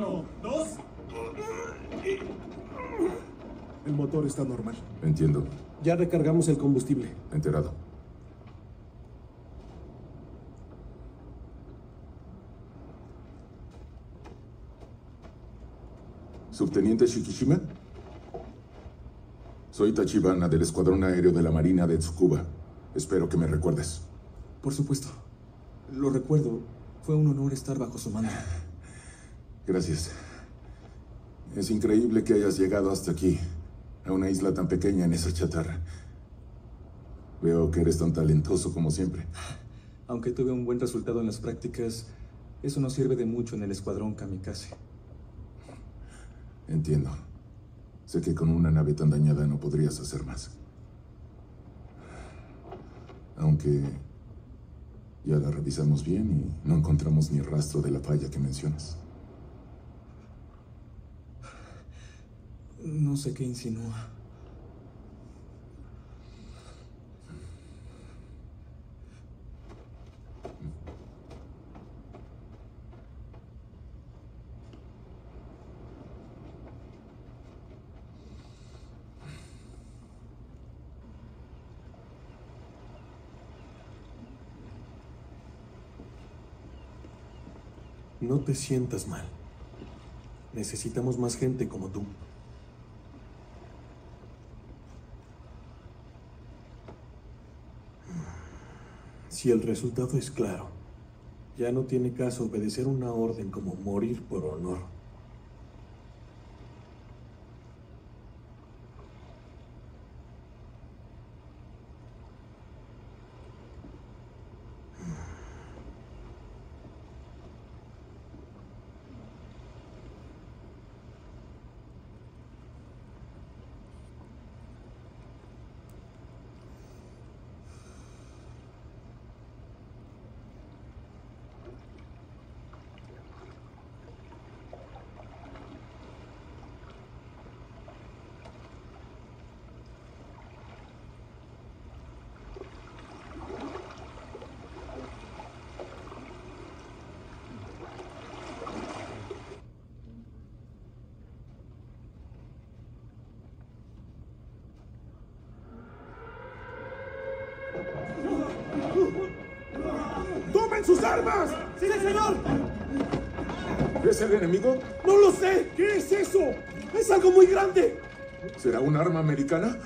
Uno, dos. El motor está normal. Entiendo. Ya recargamos el combustible. Enterado. Subteniente Shikishima. Soy Tachibana del Escuadrón Aéreo de la Marina de Tsukuba. Espero que me recuerdes. Por supuesto. Lo recuerdo. Fue un honor estar bajo su mando. Gracias. Es increíble que hayas llegado hasta aquí, a una isla tan pequeña en esa chatarra. Veo que eres tan talentoso como siempre. Aunque tuve un buen resultado en las prácticas, eso no sirve de mucho en el escuadrón kamikaze. Entiendo. Sé que con una nave tan dañada no podrías hacer más. Aunque ya la revisamos bien y no encontramos ni rastro de la falla que mencionas. No sé qué insinúa. No te sientas mal. Necesitamos más gente como tú. Si el resultado es claro, ya no tiene caso obedecer una orden como morir por honor. ¡Tomen sus armas! ¡Sí, señor! ¿Es el enemigo? ¡No lo sé! ¿Qué es eso? ¡Es algo muy grande! ¿Será un arma americana?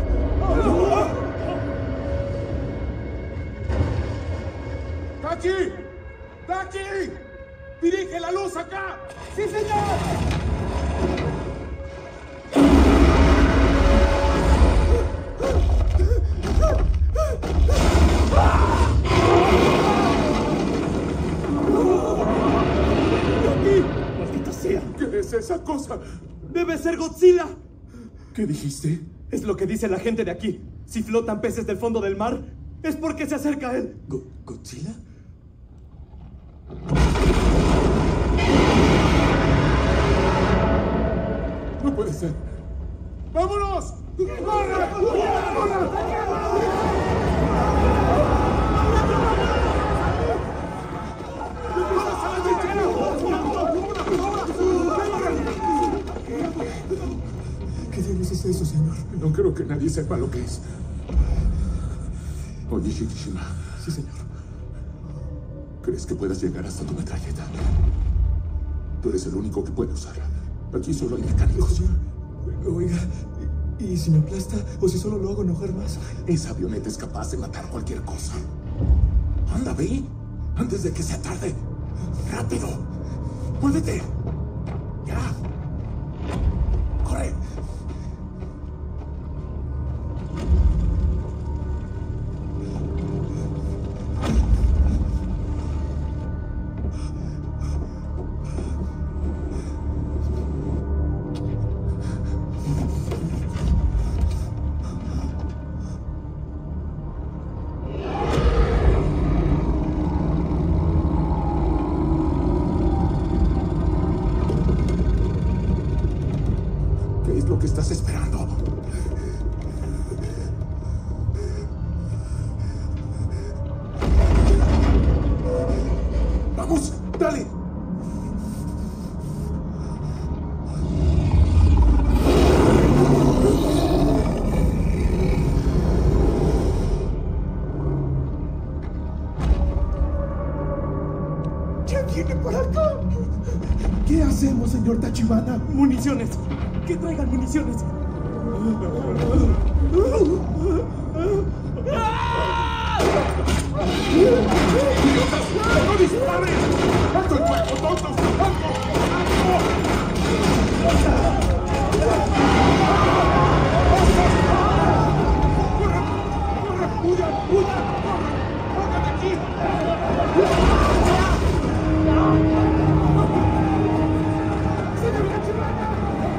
¡Tachi! ¡Tachi! ¡Dirige la luz acá! ¡Sí, señor! ¡Maldita sea! ¿Qué es esa cosa? ¡Debe ser Godzilla! ¿Qué dijiste? Es lo que dice la gente de aquí. Si flotan peces del fondo del mar, es porque se acerca a él. ¿Godzilla? No puede ser. ¡Vámonos! ¡Corre! ¿Qué diablos es eso, señor? No creo que nadie sepa lo que es. Oye, Shikishima. Sí, señor. ¿Crees que puedas llegar hasta tu metralleta? Tú eres el único que puede usarla. Aquí solo hay mecánicos. Señor, oiga, ¿y si me aplasta o si solo lo hago enojar más? Esa avioneta es capaz de matar cualquier cosa. Anda, ve. Antes de que sea tarde. ¡Rápido! ¡Muévete! ¡Ya! ¡Corre! señor Tachibana. Municiones. Que traigan municiones. ¡No disparen! ¡Alto el fuego, tontos! ¡Alto! ¡Alto! ¡Huyan! ¡Huyan! ¡Corran de aquí! ¡Señor Tachibana!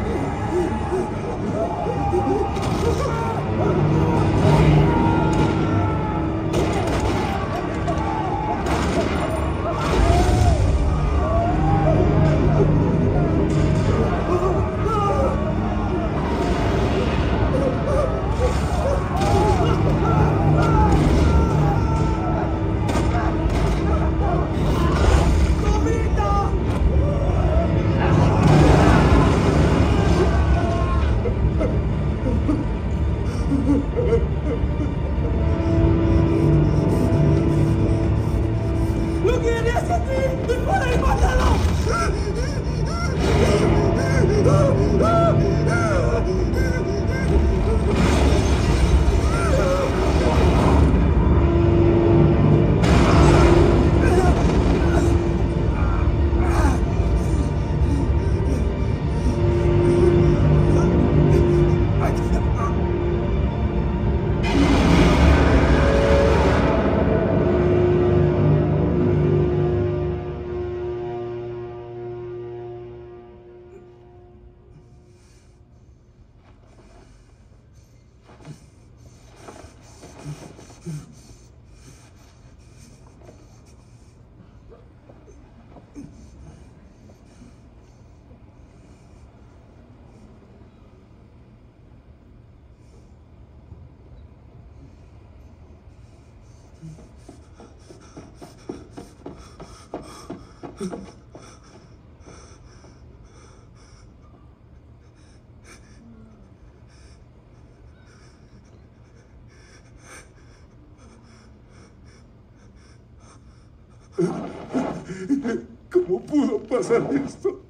¿Cómo pudo pasar esto?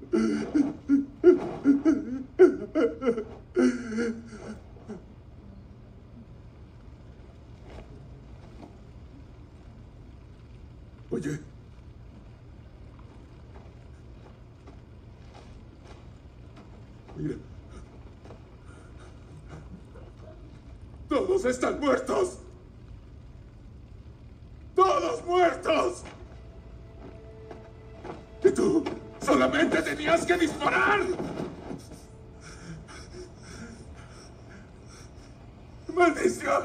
Oye. Mira. Todos están muertos. ¡Todos muertos! Y tú solamente tenías que disparar. ¡Maldición!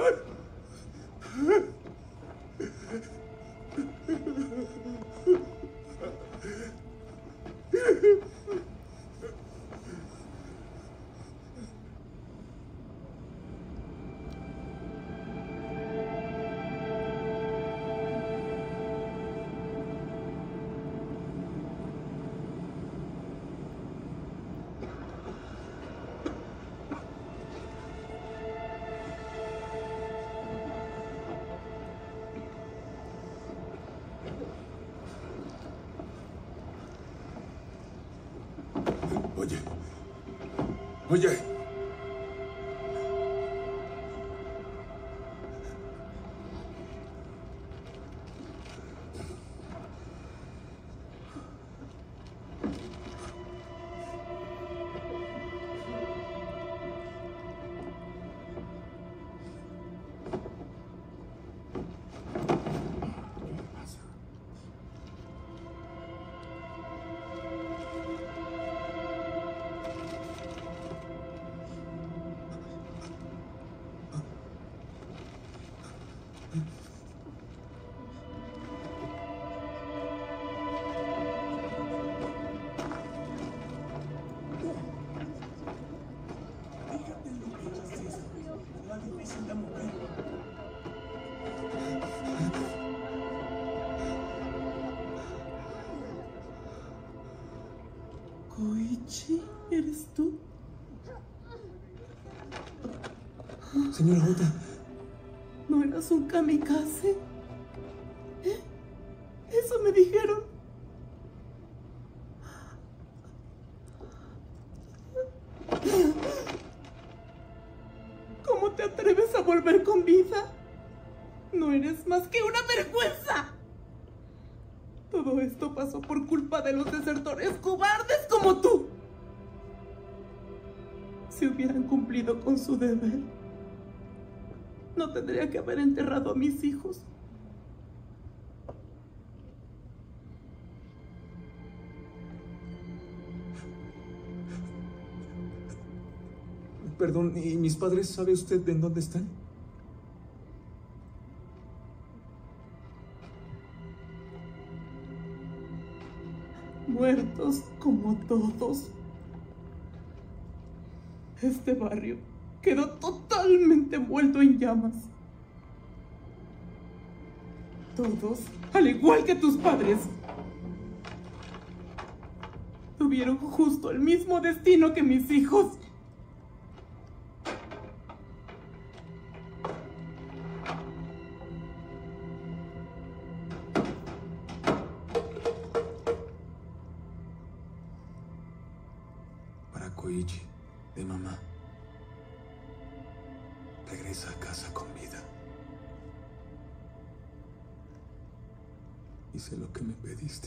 Oye. Oye. Koichi, ¿eres tú? Señora Ota. ¿No eras un kamikaze? Eso me dijeron. ¿Cómo te atreves a volver con vida? No eres más que una vergüenza. Todo esto pasó por culpa de los desertores cobardes como tú. Si hubieran cumplido con su deber, no tendría que haber enterrado a mis hijos. Perdón, ¿y mis padres, sabe usted en dónde están? Muertos como todos. Este barrio quedó totalmente envuelto en llamas. Todos, al igual que tus padres, tuvieron justo el mismo destino que mis hijos. Para Koichi, de mamá. Regresa a casa con vida. Hice lo que me pediste.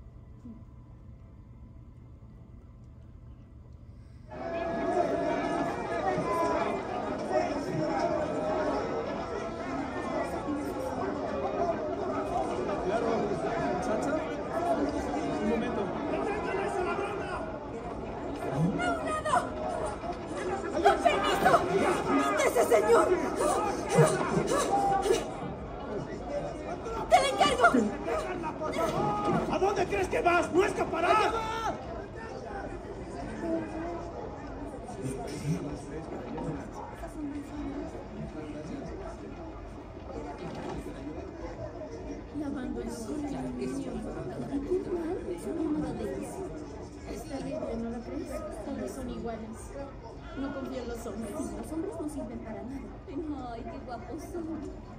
¿A dónde crees que vas? ¡No escaparás! La abandonó. Está libre, ¿no la crees? Todos son iguales. No confío en los hombres. Los hombres no sirven para nada. Ay, qué guapos son.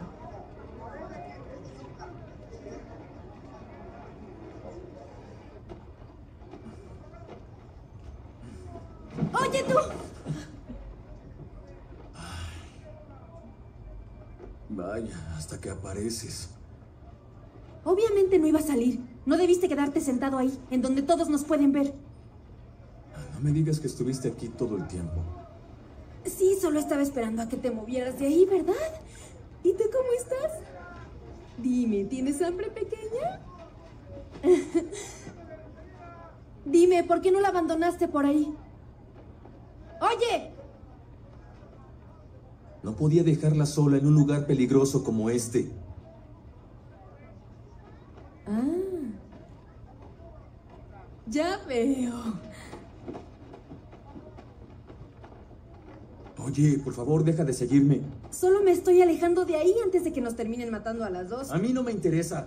¡Oye, tú! Vaya, hasta que apareces. Obviamente no iba a salir. No debiste quedarte sentado ahí, en donde todos nos pueden ver. No me digas que estuviste aquí todo el tiempo. Sí, solo estaba esperando a que te movieras de ahí, ¿verdad? ¿Y tú cómo estás? Dime, ¿tienes hambre, pequeña? Dime, ¿por qué no la abandonaste por ahí? ¡Oye! No podía dejarla sola en un lugar peligroso como este. Ah. Ya veo. Oye, por favor, deja de seguirme. Solo me estoy alejando de ahí antes de que nos terminen matando a las dos. A mí no me interesa.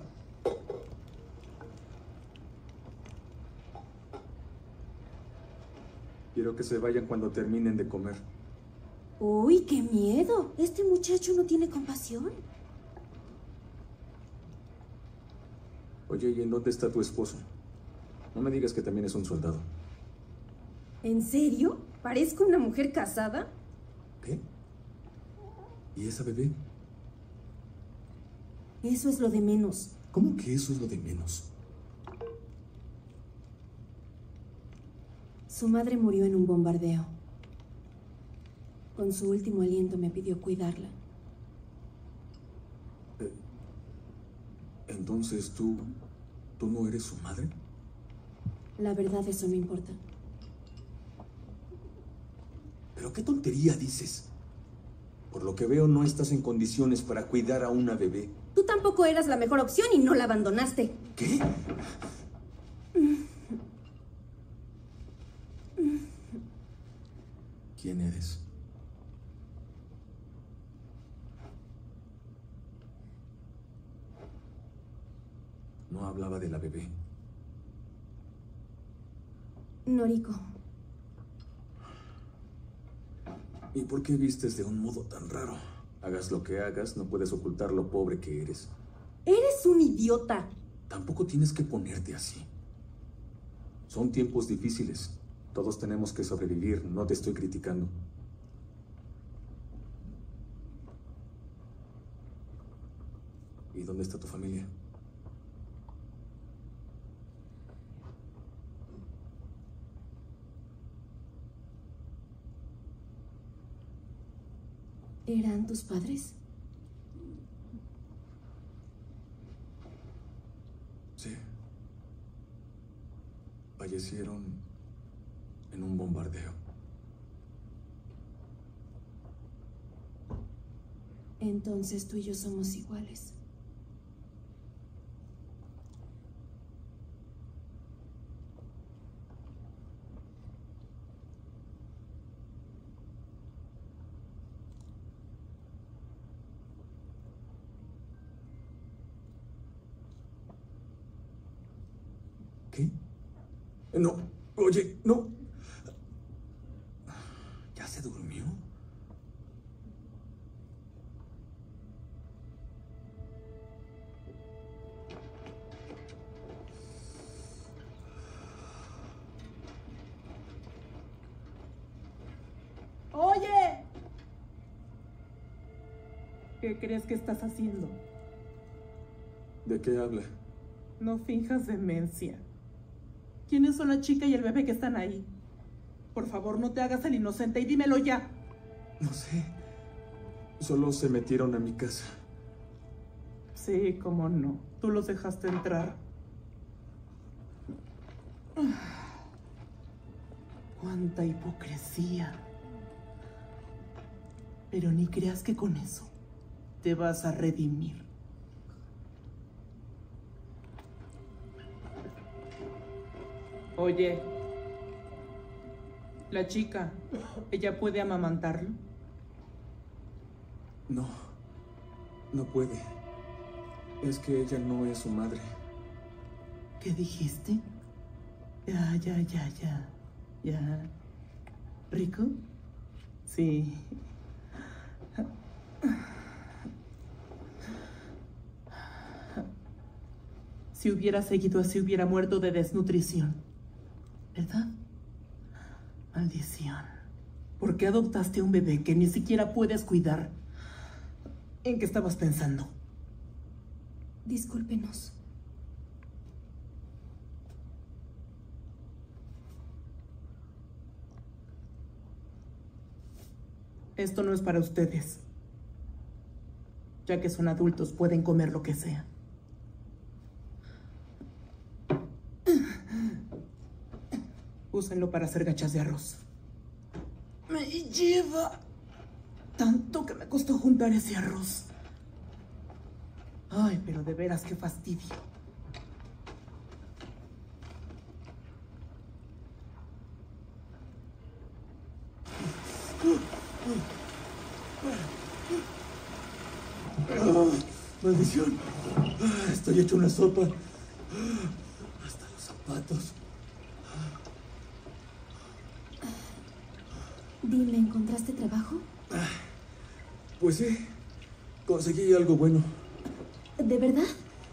Quiero que se vayan cuando terminen de comer. Uy, qué miedo. Este muchacho no tiene compasión. Oye, ¿y en dónde está tu esposo? No me digas que también es un soldado. ¿En serio? ¿Parezco una mujer casada? ¿Qué? ¿Y esa bebé? Eso es lo de menos. ¿Cómo que eso es lo de menos? Su madre murió en un bombardeo. Con su último aliento me pidió cuidarla. Entonces, ¿tú no eres su madre? La verdad, eso no importa. ¿Pero qué tontería dices? Por lo que veo, no estás en condiciones para cuidar a una bebé. Tú tampoco eras la mejor opción y no la abandonaste. ¿Qué? ¿Quién eres? No hablaba de la bebé. Noriko. ¿Y por qué vistes de un modo tan raro? Hagas lo que hagas, no puedes ocultar lo pobre que eres. Eres un idiota. Tampoco tienes que ponerte así. Son tiempos difíciles. Todos tenemos que sobrevivir, no te estoy criticando. ¿Y dónde está tu familia? ¿Eran tus padres? Sí. Fallecieron en un bombardeo. Entonces tú y yo somos iguales. ¿Qué? No, oye, no. ¿Ya se durmió? ¡Oye! ¿Qué crees que estás haciendo? ¿De qué habla? No finjas demencia. ¿Quiénes son la chica y el bebé que están ahí? Por favor, no te hagas el inocente y dímelo ya. No sé. Solo se metieron a mi casa. Sí, cómo no. Tú los dejaste entrar. Cuánta hipocresía. Pero ni creas que con eso te vas a redimir. Oye, la chica, ¿ella puede amamantarlo? No, no puede. Es que ella no es su madre. ¿Qué dijiste? Ya. ¿Rico? Sí. Si hubiera seguido así, hubiera muerto de desnutrición. ¿Verdad? Maldición. ¿Por qué adoptaste a un bebé que ni siquiera puedes cuidar? ¿En qué estabas pensando? Discúlpenos. Esto no es para ustedes. Ya que son adultos, pueden comer lo que sea. Úsenlo para hacer gachas de arroz. Me lleva tanto que me costó juntar ese arroz. Ay, pero de veras qué fastidio. Maldición. Estoy hecho una sopa. Hasta los zapatos. Dime, ¿encontraste trabajo? Pues sí. Conseguí algo bueno. ¿De verdad?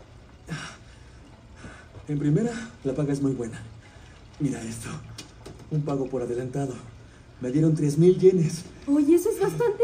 En primera, la paga es muy buena. Mira esto. Un pago por adelantado. Me dieron 3,000 yenes. Oye, eso es bastante.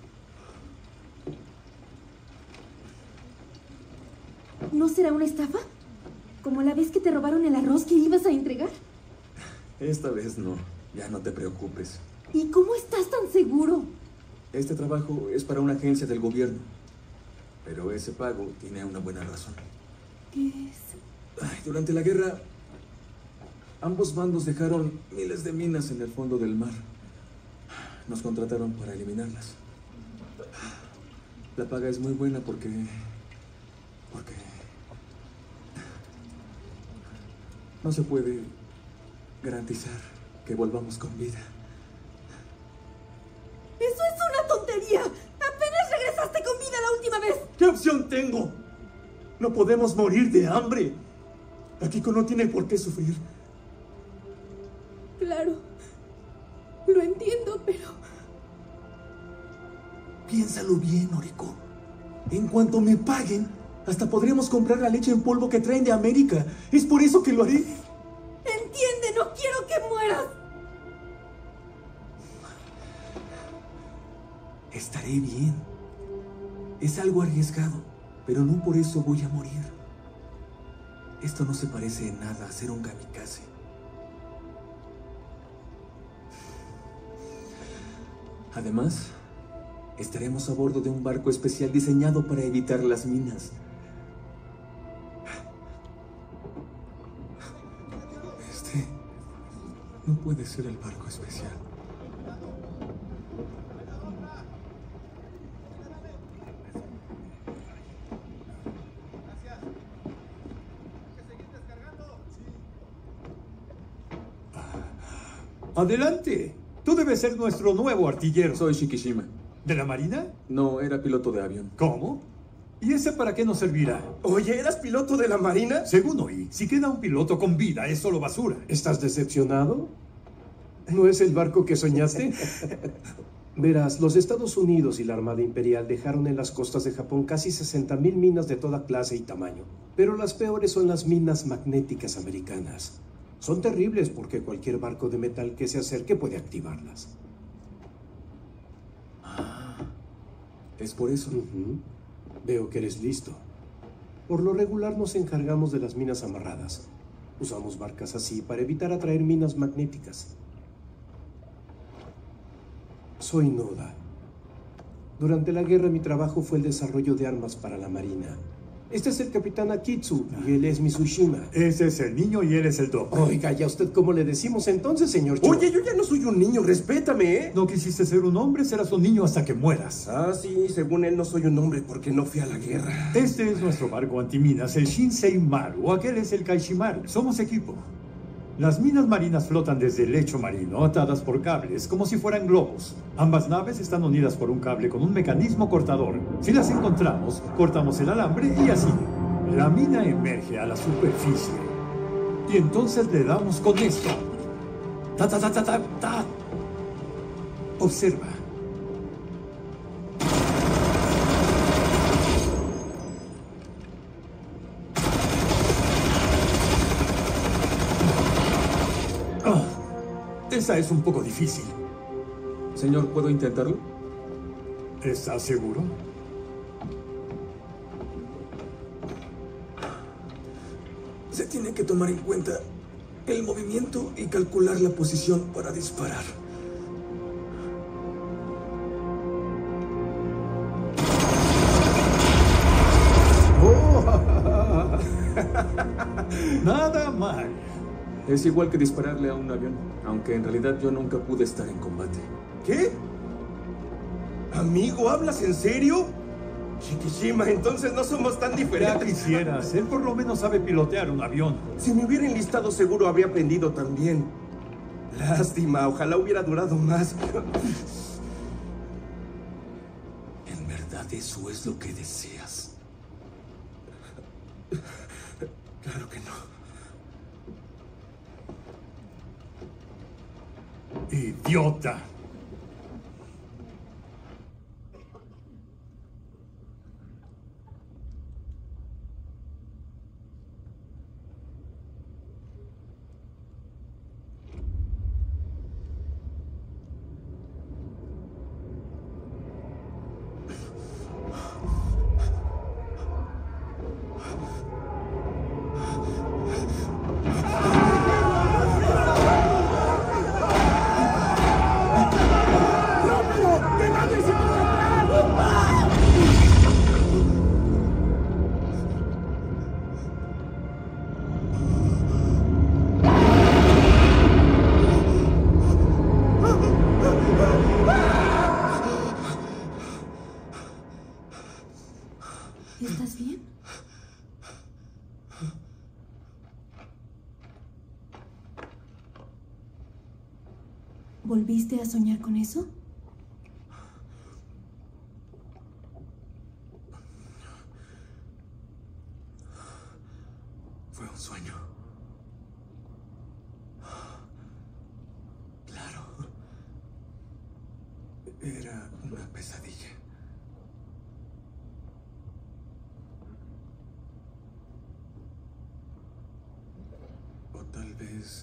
¿No será una estafa? ¿Como la vez que te robaron el arroz que ibas a entregar? Esta vez no. Ya no te preocupes. ¿Y cómo estás tan seguro? Este trabajo es para una agencia del gobierno. Pero ese pago tiene una buena razón. ¿Qué es? Durante la guerra, ambos bandos dejaron miles de minas en el fondo del mar. Nos contrataron para eliminarlas. La paga es muy buena porque no se puede garantizar que volvamos con vida. ¡Eso es una tontería! ¡Apenas regresaste con vida la última vez! ¿Qué opción tengo? No podemos morir de hambre. Akiko no tiene por qué sufrir. Claro. Lo entiendo, pero... Piénsalo bien, Noriko. En cuanto me paguen, hasta podríamos comprar la leche en polvo que traen de América. Es por eso que lo haré. ¡Entiende! ¡No quiero que mueras! Estaré bien. Es algo arriesgado, Pero no por eso voy a morir. Esto no se parece en nada a ser un kamikaze. Además, estaremos a bordo de un barco especial diseñado para evitar las minas. Este no puede ser el barco especial. Adelante. Tú debes ser nuestro nuevo artillero. Soy Shikishima. ¿De la Marina? No, era piloto de avión. ¿Cómo? ¿Y ese para qué nos servirá? Oye, ¿eras piloto de la Marina? Según oí, si queda un piloto con vida, es solo basura. ¿Estás decepcionado? ¿No es el barco que soñaste? Verás, los Estados Unidos y la Armada Imperial dejaron en las costas de Japón casi 60.000 minas de toda clase y tamaño. Pero las peores son las minas magnéticas americanas. Son terribles porque cualquier barco de metal que se acerque puede activarlas. ¿Es por eso? Veo que eres listo. Por lo regular nos encargamos de las minas amarradas. Usamos barcas así para evitar atraer minas magnéticas. Soy Noda. Durante la guerra mi trabajo fue el desarrollo de armas para la Marina. Este es el capitán Akitsu y él es Mitsushima. Ese es el niño y él es el doble. Oiga, ¿ya usted cómo le decimos entonces, señor Cho? Oye, yo ya no soy un niño, respétame, ¿eh? No quisiste ser un hombre, serás un niño hasta que mueras. Ah, sí, según él no soy un hombre porque no fui a la guerra. Este es nuestro barco antiminas, el Shinsei Maru. Aquel es el Kaishimaru. Somos equipo. Las minas marinas flotan desde el lecho marino, atadas por cables, como si fueran globos. Ambas naves están unidas por un cable con un mecanismo cortador. Si las encontramos, cortamos el alambre y así. La mina emerge a la superficie. Y entonces le damos con esto. Ta, ta, ta, ta, ta, ta. Observa. Esa es un poco difícil. Señor, ¿puedo intentarlo? ¿Estás seguro? Se tiene que tomar en cuenta el movimiento y calcular la posición para disparar. Nada mal. Es igual que dispararle a un avión, aunque en realidad yo nunca pude estar en combate. ¿Qué? Amigo, ¿hablas en serio? Shikishima, entonces no somos tan Ya diferentes. quisieras. Él por lo menos sabe pilotear un avión. Si me hubiera enlistado seguro habría aprendido también. Lástima, ojalá hubiera durado más. ¿En verdad eso es lo que deseas? Claro que no. ¡Idiota! ¿Estás bien? ¿Volviste a soñar con eso? Fue un sueño. Claro. Era una pesadilla. O tal vez...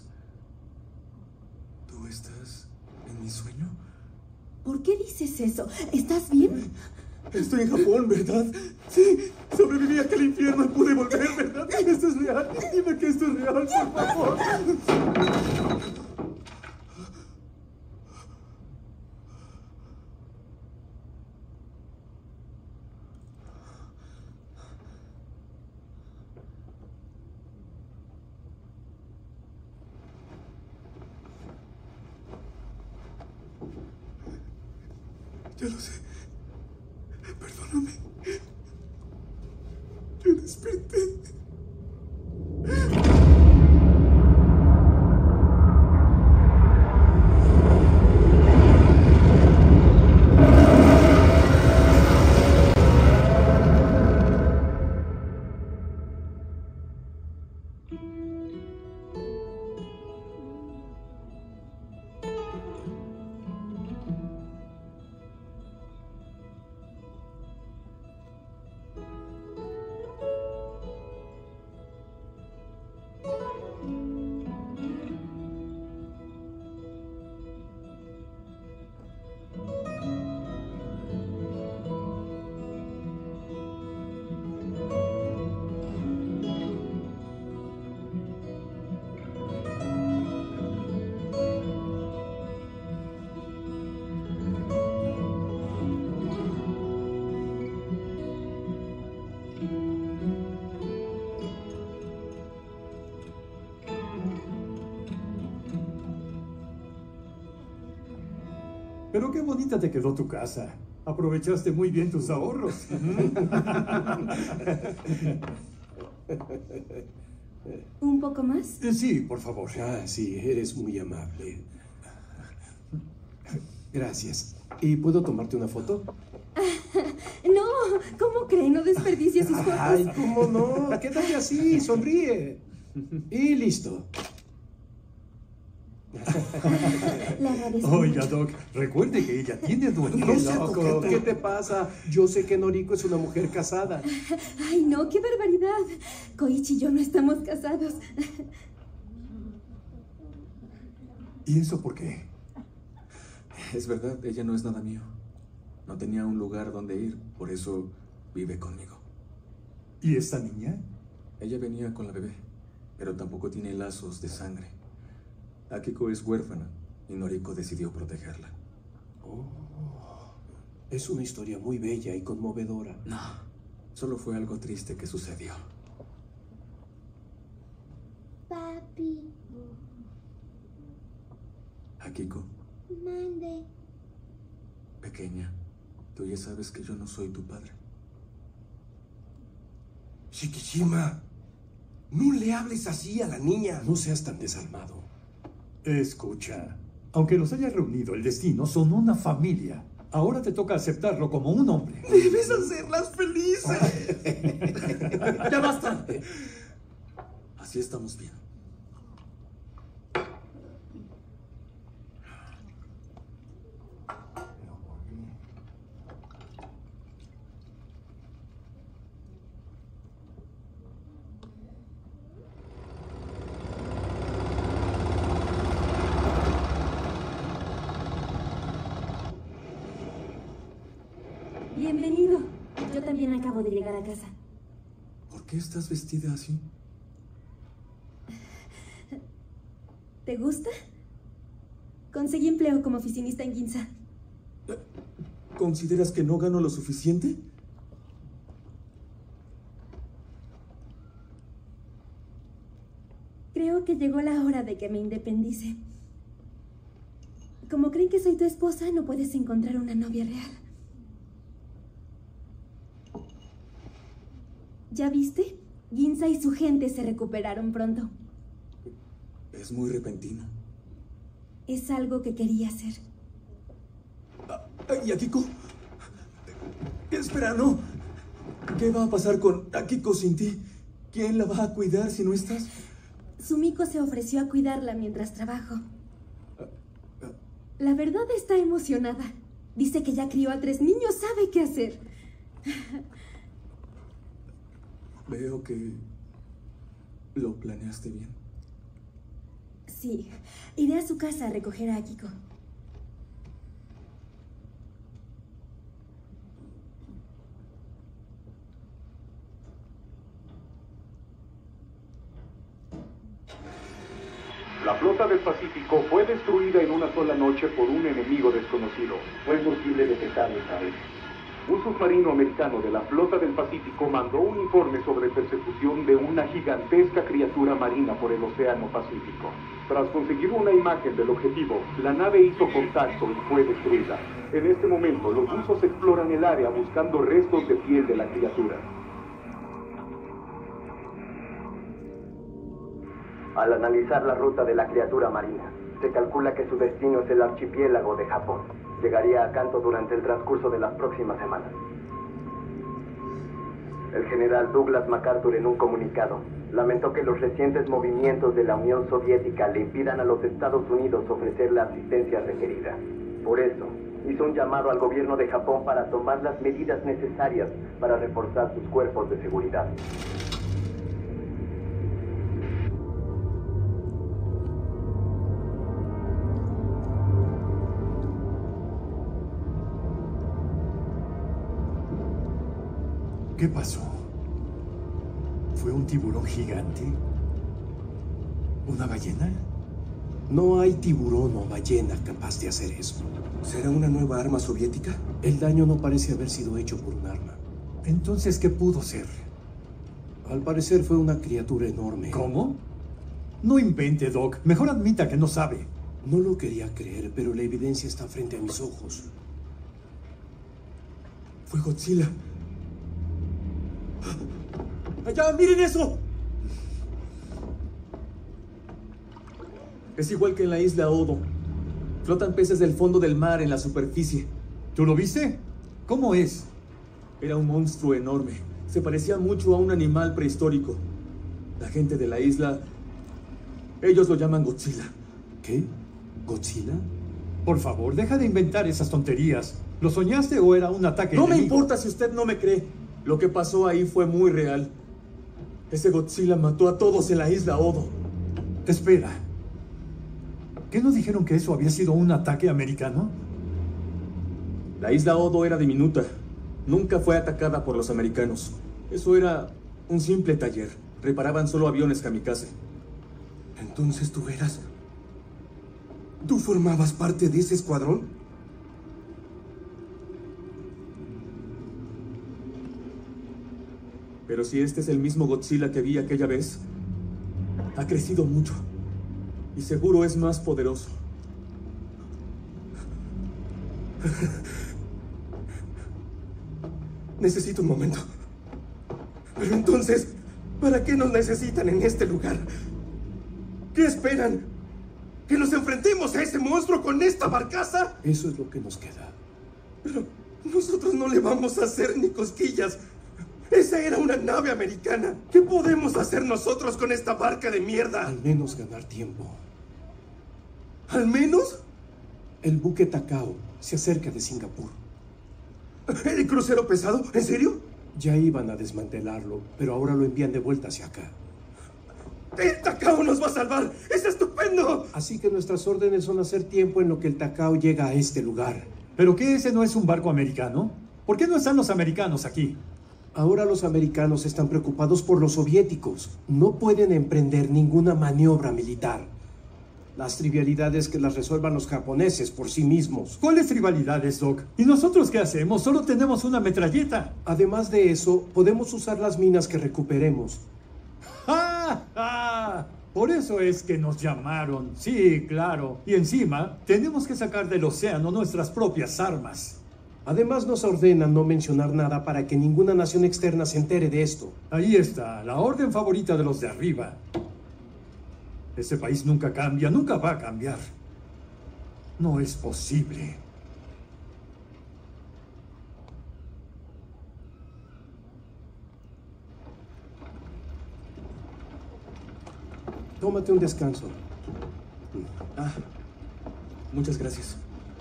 ¿tú estás en mi sueño? ¿Por qué dices eso? ¿Estás bien? Estoy en Japón, ¿verdad? Sí, soy Sobreviví a aquel infierno y pude volver, ¿verdad? Esto es real. Dime que esto es real, por favor. Ya lo sé. Perdóname. Yo desperté. Pero qué bonita te quedó tu casa. Aprovechaste muy bien tus ahorros. ¿Un poco más? Sí, por favor. Ah, sí, eres muy amable. Gracias. ¿Y puedo tomarte una foto? No, ¿cómo cree? No desperdicie sus fotos. Ay, ¿cómo no? Quédate así, sonríe. Y listo. Le agradezco Oiga, mucho. Doc, recuerde que ella tiene dueño. No sea loco, ¿qué te pasa? Yo sé que Noriko es una mujer casada. Ay, no, qué barbaridad. Koichi y yo no estamos casados. ¿Y eso por qué? Es verdad, ella no es nada mío. No tenía un lugar donde ir, por eso vive conmigo. ¿Y esta niña? Ella venía con la bebé, pero tampoco tiene lazos de sangre. Akiko es huérfana y Noriko decidió protegerla. Oh, es una historia muy bella y conmovedora. No, solo fue algo triste que sucedió. Papi, Akiko, mande. pequeña, tú ya sabes que yo no soy tu padre. Shikishima, no le hables así a la niña. No seas tan desarmado. Escucha, aunque los hayas reunido el destino, son una familia. Ahora te toca aceptarlo como un hombre. Debes hacerlas felices. ¡Ya basta! Así estamos bien. Bienvenido. Yo también acabo de llegar a casa. ¿Por qué estás vestida así? ¿Te gusta? Conseguí empleo como oficinista en Ginza. ¿Consideras que no gano lo suficiente? Creo que llegó la hora de que me independice. Como creen que soy tu esposa, no puedes encontrar una novia real. ¿Ya viste? Ginza y su gente se recuperaron pronto. Es muy repentino. Es algo que quería hacer. ¿Y Akiko? Espera, no. ¿Qué va a pasar con Akiko sin ti? ¿Quién la va a cuidar si no estás? Sumiko se ofreció a cuidarla mientras trabajo. La verdad está emocionada. Dice que ya crió a 3 niños, sabe qué hacer. Veo que lo planeaste bien. Sí, iré a su casa a recoger a Akiko. La flota del Pacífico fue destruida en una sola noche por un enemigo desconocido. Fue posible detectarlo esta vez. Un submarino americano de la flota del Pacífico mandó un informe sobre persecución de una gigantesca criatura marina por el Océano Pacífico. Tras conseguir una imagen del objetivo, la nave hizo contacto y fue destruida. En este momento, los buzos exploran el área buscando restos de piel de la criatura. Al analizar la ruta de la criatura marina, se calcula que su destino es el archipiélago de Japón. Llegaría a Kanto durante el transcurso de las próximas semanas. El general Douglas MacArthur, en un comunicado, lamentó que los recientes movimientos de la Unión Soviética le impidan a los Estados Unidos ofrecer la asistencia requerida. Por eso, hizo un llamado al gobierno de Japón para tomar las medidas necesarias para reforzar sus cuerpos de seguridad. ¿Qué pasó? ¿Fue un tiburón gigante? ¿Una ballena? No hay tiburón o ballena capaz de hacer eso. ¿Será una nueva arma soviética? El daño no parece haber sido hecho por un arma. Entonces, ¿qué pudo ser? Al parecer fue una criatura enorme. ¿Cómo? No invente, Doc. Mejor admita que no sabe. No lo quería creer, pero la evidencia está frente a mis ojos. Fue Godzilla. ¡Allá, miren eso! Es igual que en la isla Odo. Flotan peces del fondo del mar en la superficie. ¿Tú lo viste? ¿Cómo es? Era un monstruo enorme. Se parecía mucho a un animal prehistórico. La gente de la isla, ellos lo llaman Godzilla. ¿Qué? ¿Godzilla? Por favor, deja de inventar esas tonterías. ¿Lo soñaste o era un ataque No enemigo? me importa si usted no me cree. Lo que pasó ahí fue muy real. Ese Godzilla mató a todos en la isla Odo. Espera. ¿Qué nos dijeron que eso había sido un ataque americano? La isla Odo era diminuta. Nunca fue atacada por los americanos. Eso era un simple taller. Reparaban solo aviones kamikaze. Entonces tú eras... ¿Tú formabas parte de ese escuadrón? Pero si este es el mismo Godzilla que vi aquella vez, ha crecido mucho. Y seguro es más poderoso. Necesito un momento. Pero entonces, ¿para qué nos necesitan en este lugar? ¿Qué esperan? ¿Que nos enfrentemos a ese monstruo con esta barcaza? Eso es lo que nos queda. Pero nosotros no le vamos a hacer ni cosquillas. Esa era una nave americana. ¿Qué podemos hacer nosotros con esta barca de mierda? Al menos ganar tiempo. ¿Al menos? El buque Takao se acerca de Singapur. ¿El crucero pesado? ¿En serio? Ya iban a desmantelarlo, pero ahora lo envían de vuelta hacia acá. ¡El Takao nos va a salvar! ¡Es estupendo! Así que nuestras órdenes son hacer tiempo en lo que el Takao llega a este lugar. ¿Pero qué, ese no es un barco americano? ¿Por qué no están los americanos aquí? Ahora los americanos están preocupados por los soviéticos. No pueden emprender ninguna maniobra militar. Las trivialidades que las resuelvan los japoneses por sí mismos. ¿Cuáles trivialidades, Doc? ¿Y nosotros qué hacemos? Solo tenemos una metralleta. Además de eso, podemos usar las minas que recuperemos. ¡Ah! ¡Ah! Por eso es que nos llamaron. Sí, claro. Y encima, tenemos que sacar del océano nuestras propias armas. Además, nos ordenan no mencionar nada para que ninguna nación externa se entere de esto. Ahí está, la orden favorita de los de arriba. Ese país nunca cambia, nunca va a cambiar. No es posible. Tómate un descanso. Muchas gracias.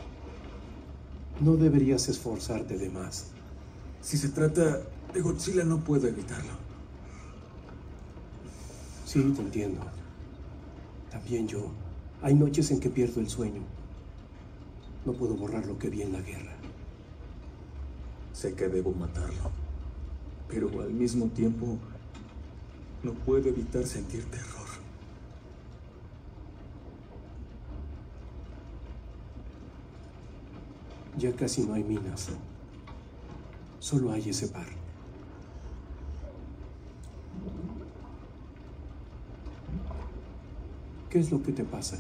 No deberías esforzarte de más. Si se trata de Godzilla, no puedo evitarlo. Sí, te entiendo. También yo. Hay noches en que pierdo el sueño. No puedo borrar lo que vi en la guerra. Sé que debo matarlo, pero al mismo tiempo no puedo evitar sentir terror. Ya casi no hay minas. Solo hay ese par. ¿Qué es lo que te pasa?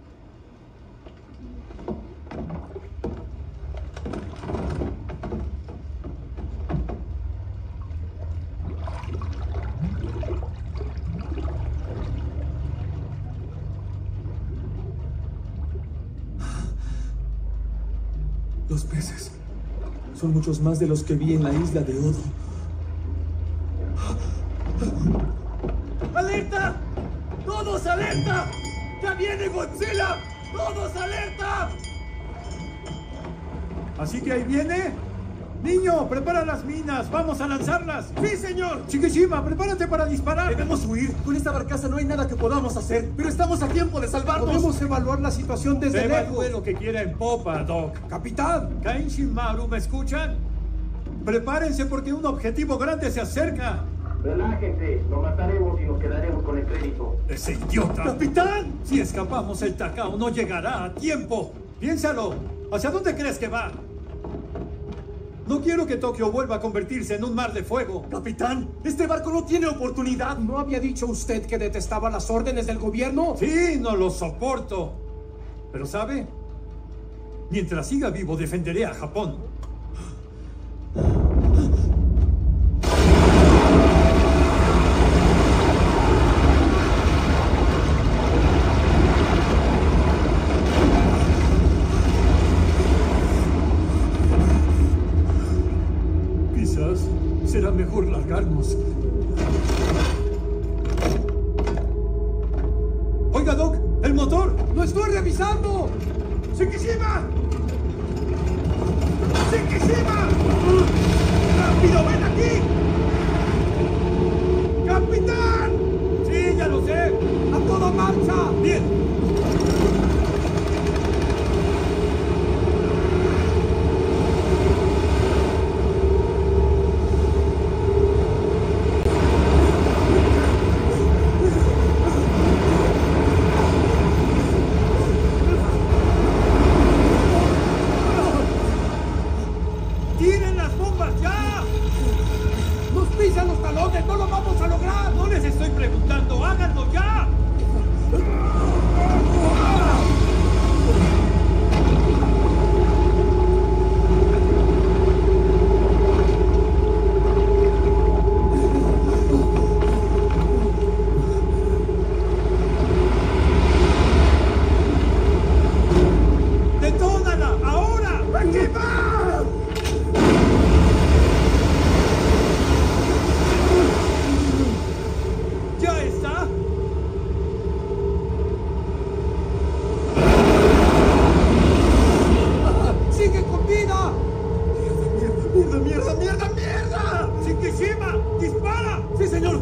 Los peces son muchos más de los que vi en la isla de Odo. ¡Alerta! ¡Todos alerta! ¡Ya viene Godzilla! ¡Todos alerta! ¿Así que ahí viene? Niño, prepara las minas. ¡Vamos a lanzarlas! ¡Sí, señor! Shikishima, prepárate para disparar. Debemos huir. Con esta barcaza no hay nada que podamos hacer, pero estamos a tiempo de salvarnos. Podemos evaluar la situación desde lejos. Evalúe lo que quiera en popa, Doc. ¡Capitán! Kenshin Maru, ¿me escuchan? Prepárense porque un objetivo grande se acerca. Relájense, lo mataremos y nos quedaremos con el crédito. ¡Ese idiota! ¡Capitán! Si escapamos, el Takao no llegará a tiempo. Piénsalo. ¿Hacia dónde crees que va? No quiero que Tokio vuelva a convertirse en un mar de fuego. Capitán, este barco no tiene oportunidad. ¿No había dicho usted que detestaba las órdenes del gobierno? Sí, no lo soporto. Pero ¿sabe? Mientras siga vivo, defenderé a Japón. Quizás será mejor largarnos. Oiga, Doc, el motor. ¡Lo estoy revisando! ¡Shikishima! ¡Shikishima! ¡Rápido, ven aquí! ¡Capitán! Sí, ya lo sé. ¡A toda marcha! Bien. ¡Tiren las bombas ya! ¡Nos pisan los talones! ¡No lo vamos a lograr! No les estoy preguntando, háganlo ya. ¡Detónala! ¡Ahora! ¡Aquí va! ¿Ya está? ¡Sigue con vida! ¡Mierda, mierda, mierda, mierda! ¡Shikishima! ¡Dispara! Sí, señor.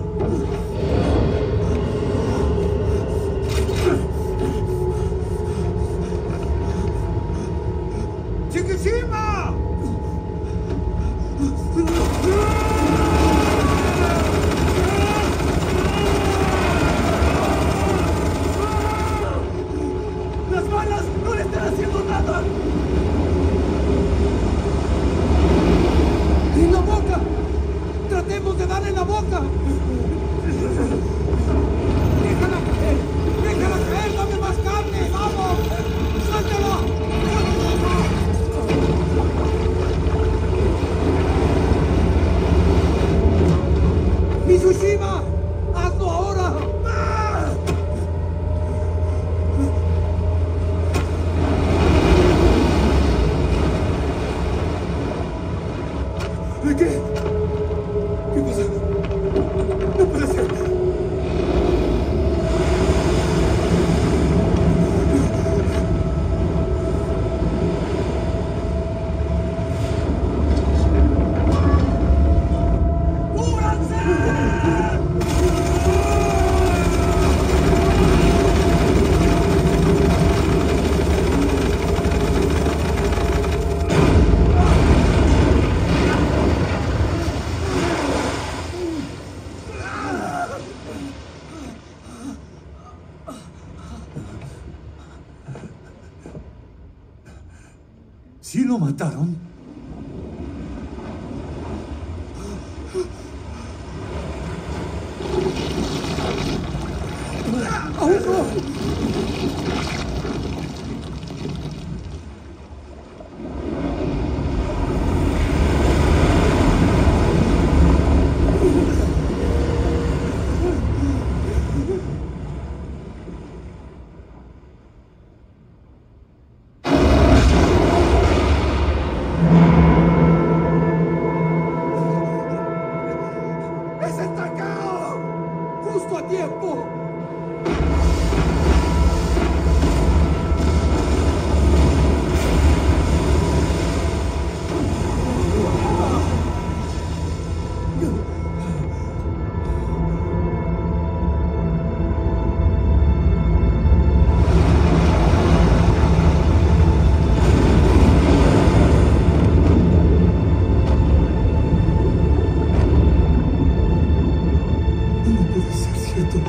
¡Shikishima! ¡Las balas no le están haciendo nada! ¡En la boca! ¡Tratemos de darle en la boca! ¡Déjala caer! ¡Déjala caer! ¡Dame más carne! ¡Vamos! ¡Suéltala! ¡Mitsushima! ¡Hazlo ahora! ¿Qué? ¿Qué pasa? No puede ser. ¿Sí lo mataron? ¡Aún no! ¡Es el Takao! ¡Justo a tiempo! No puede ser cierto.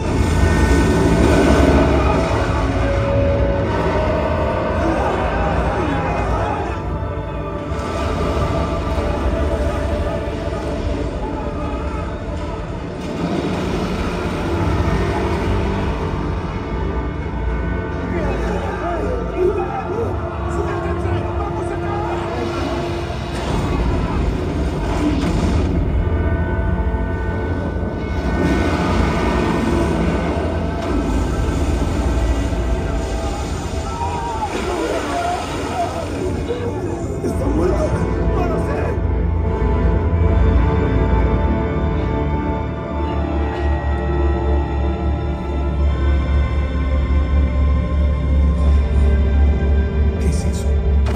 ¿Está muerto? ¡No lo sé! ¿Qué es eso?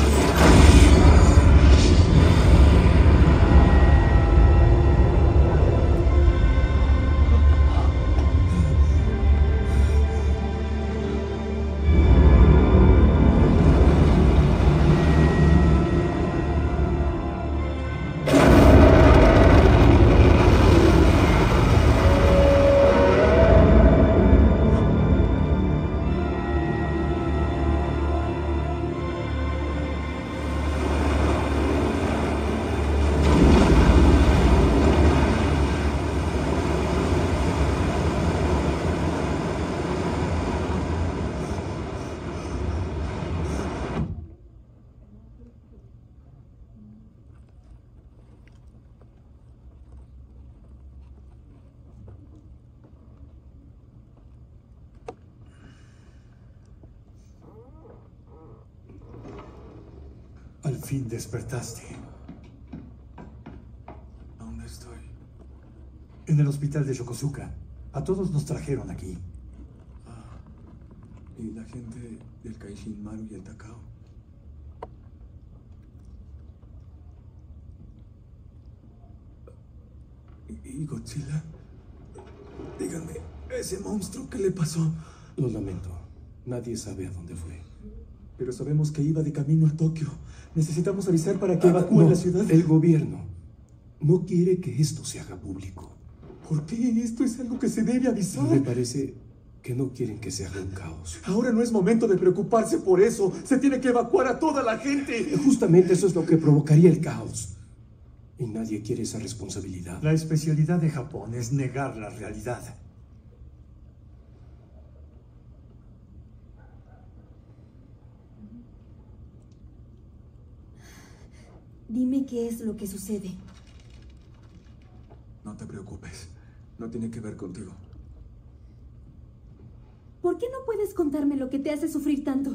Al fin despertaste. ¿Dónde estoy? En el hospital de Yokosuka. A todos nos trajeron aquí. ¿Y la gente del Kaishin Maru y el Takao? ¿Y Godzilla? Díganme, ¿ese monstruo qué le pasó? Lo lamento. Nadie sabe a dónde fue. Pero sabemos que iba de camino a Tokio. Necesitamos avisar para que evacúen No, la ciudad. el gobierno no quiere que esto se haga público. ¿Por qué? Esto es algo que se debe avisar. Me parece que no quieren que se haga un caos. Ahora no es momento de preocuparse por eso. Se tiene que evacuar a toda la gente. Justamente eso es lo que provocaría el caos. Y nadie quiere esa responsabilidad. La especialidad de Japón es negar la realidad. Dime qué es lo que sucede. No te preocupes. No tiene que ver contigo. ¿Por qué no puedes contarme lo que te hace sufrir tanto?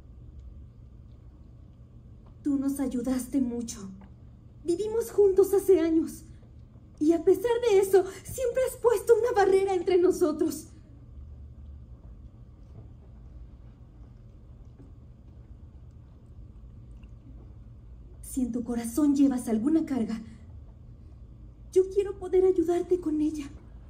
Tú nos ayudaste mucho. Vivimos juntos hace años. Y a pesar de eso, siempre has puesto una barrera entre nosotros. Si en tu corazón llevas alguna carga, yo quiero poder ayudarte con ella.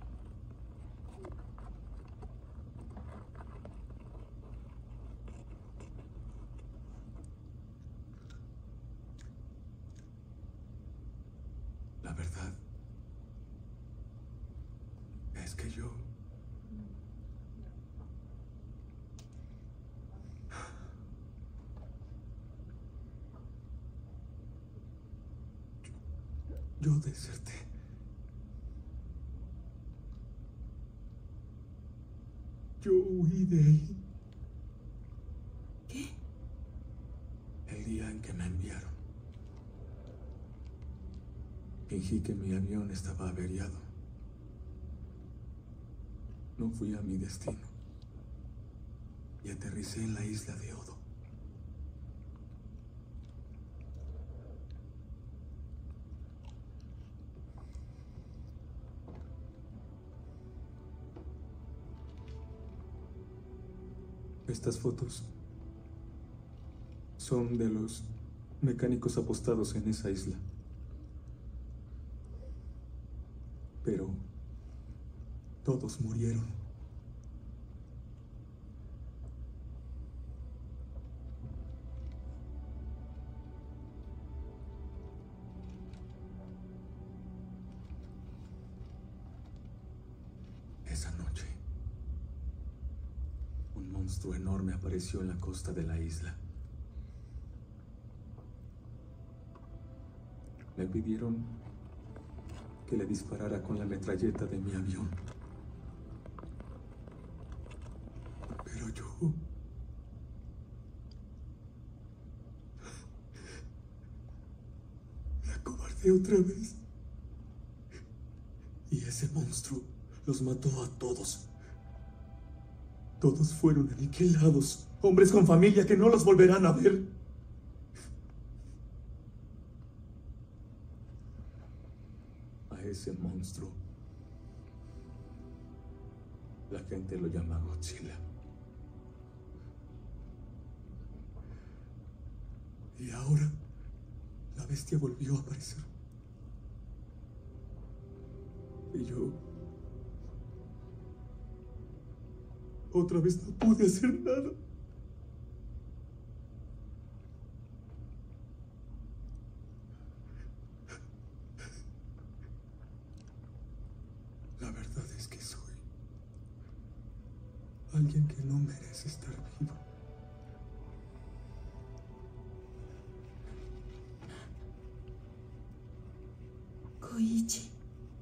La verdad es que yo... Yo deserté. Yo huí de ahí. ¿Qué? El día en que me enviaron. Fingí que mi avión estaba averiado. No fui a mi destino. Y aterricé en la isla de Odo. Estas fotos son de los mecánicos apostados en esa isla. Pero todos murieron. Esa noche, un monstruo enorme apareció en la costa de la isla. Me pidieron que le disparara con la metralleta de mi avión. Pero yo... me acobardé otra vez. Y ese monstruo los mató a todos. Todos fueron aniquilados. Hombres con familia que no los volverán a ver. A ese monstruo la gente lo llama Godzilla. Y ahora la bestia volvió a aparecer. Y yo otra vez no pude hacer nada. La verdad es que soy alguien que no merece estar vivo. Koichi.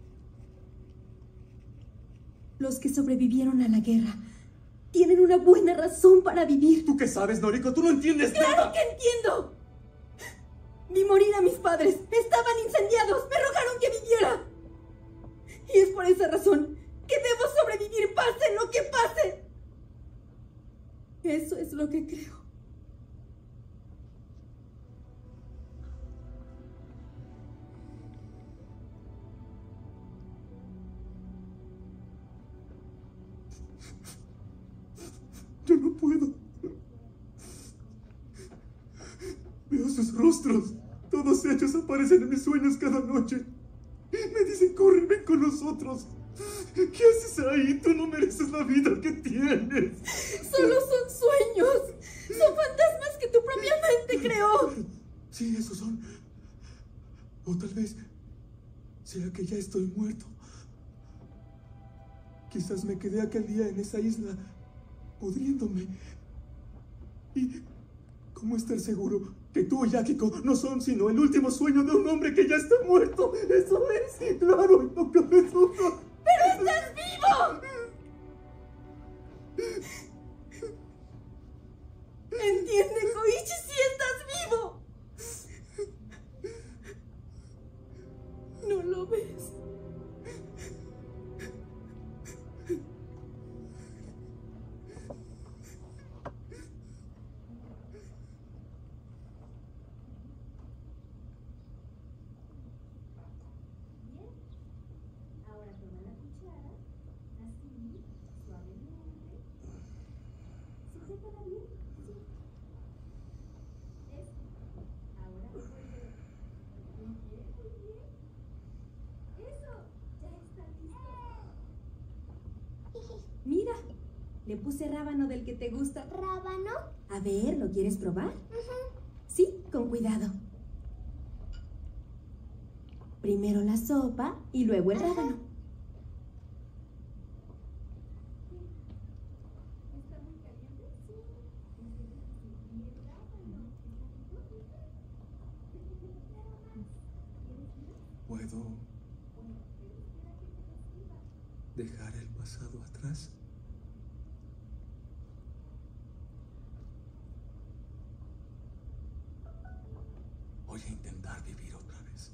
Los que sobrevivieron a la guerra tienen una buena razón para vivir. ¿Tú qué sabes, Noriko? ¡Tú no entiendes nada! ¡Claro que entiendo! Vi morir a mis padres. Estaban incendiados. Me rogaron que viviera. Y es por esa razón que debo sobrevivir, pase lo que pase. Eso es lo que creo. Yo no puedo. Veo sus rostros. Todos ellos aparecen en mis sueños cada noche. Me dicen, corre, ven con nosotros. ¿Qué haces ahí? Tú no mereces la vida que tienes. Solo son sueños. Son fantasmas que tu propia mente creó. Sí, esos son. O tal vez sea que ya estoy muerto. Quizás me quedé aquel día en esa isla pudriéndome. ¿Y cómo estar seguro que tú y Akiko no son sino el último sueño de un hombre que ya está muerto? Eso es claro y no cabe duda. ¡Pero estás vivo! ¿Entiende, Koichi? ¡Sí estás vivo! ¿No lo ves? Mira, le puse rábano del que te gusta. ¿Rábano? A ver, ¿lo quieres probar? Sí, con cuidado. Primero la sopa y luego el rábano. ¿Puedo dejar el pasado atrás? Voy a intentar vivir otra vez.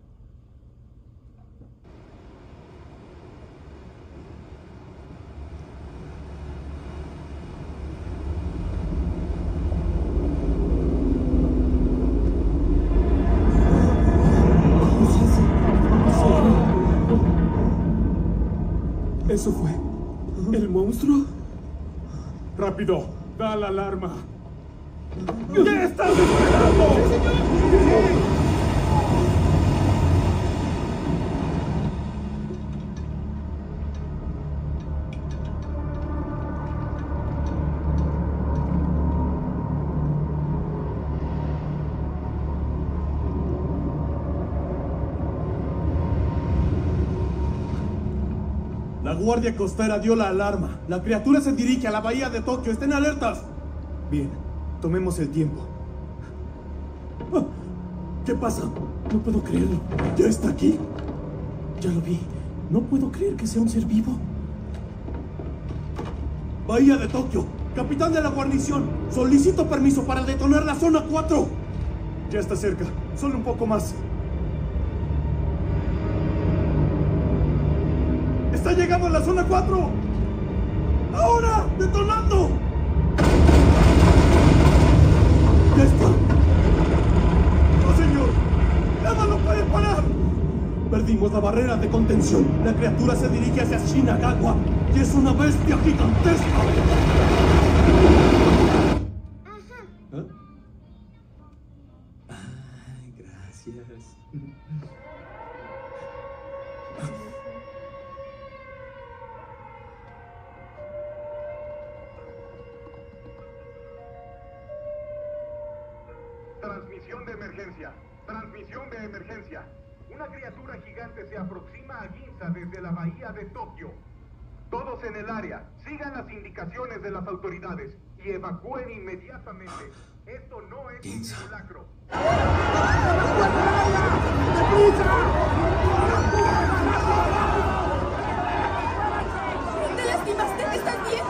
¿Eso fue el monstruo? ¡Rápido! ¡Da la alarma! ¿Qué estás esperando? La Guardia Costera dio la alarma. La criatura se dirige a la bahía de Tokio. ¡Estén alertas! Bien, tomemos el tiempo. ¿Qué pasa? No puedo creerlo. ¿Ya está aquí? Ya lo vi. No puedo creer que sea un ser vivo. Bahía de Tokio. Capitán de la guarnición. Solicito permiso para detonar la zona 4. Ya está cerca. Solo un poco más. ¡Está llegando a la zona 4! ¡Ahora! ¡Detonando! ¡Ya está! ¡No, señor! ¡Nada lo puede parar! Perdimos la barrera de contención. La criatura se dirige hacia Shinagawa y es una bestia gigantesca. ¿Ah? Ay, gracias. Transmisión de emergencia. Transmisión de emergencia. Una criatura gigante se aproxima a Ginza desde la bahía de Tokio. Todos en el área, sigan las indicaciones de las autoridades y evacúen inmediatamente. Esto no es un simulacro. ¿Te lastimaste? ¿Estás bien?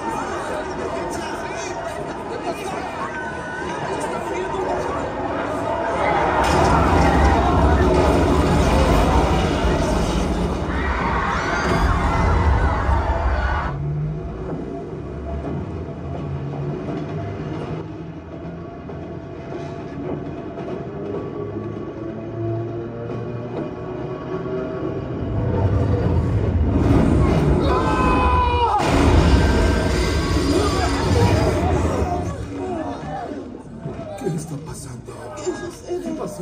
¿Qué está pasando? ¿Qué pasó?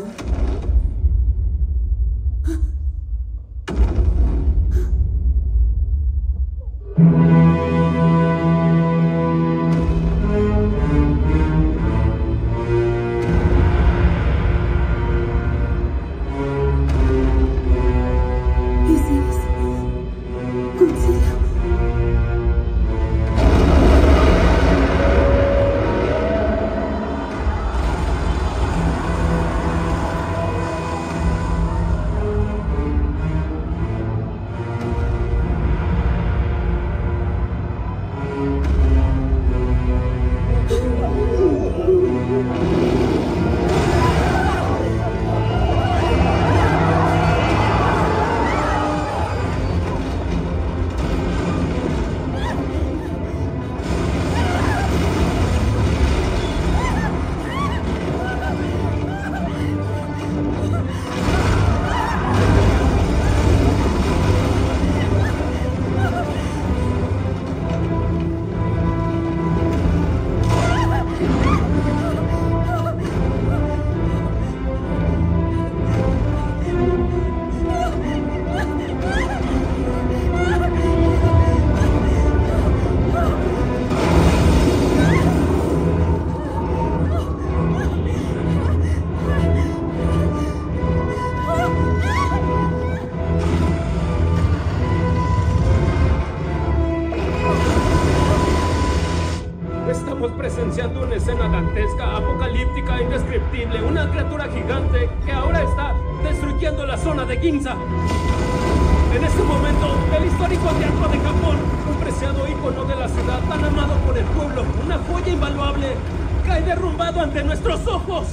Estamos presenciando una escena dantesca, apocalíptica, indescriptible. Una criatura gigante que ahora está destruyendo bloqueando la zona de Ginza. En ese momento, el histórico teatro de Japón, un preciado ícono de la ciudad tan amado por el pueblo, una joya invaluable, cae derrumbado ante nuestros ojos.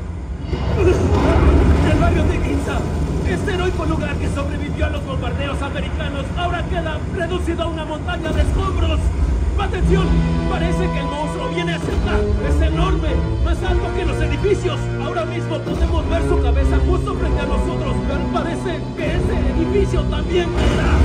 El barrio de Ginza, este heroico lugar que sobrevivió a los bombardeos americanos, ahora queda reducido a una montaña de escombros. ¡Atención! Parece que el monstruo viene hacia acá. Es enorme, más alto que los edificios. Ahora mismo podemos ver su cabeza justo frente a nosotros, pero parece que ese edificio también queda.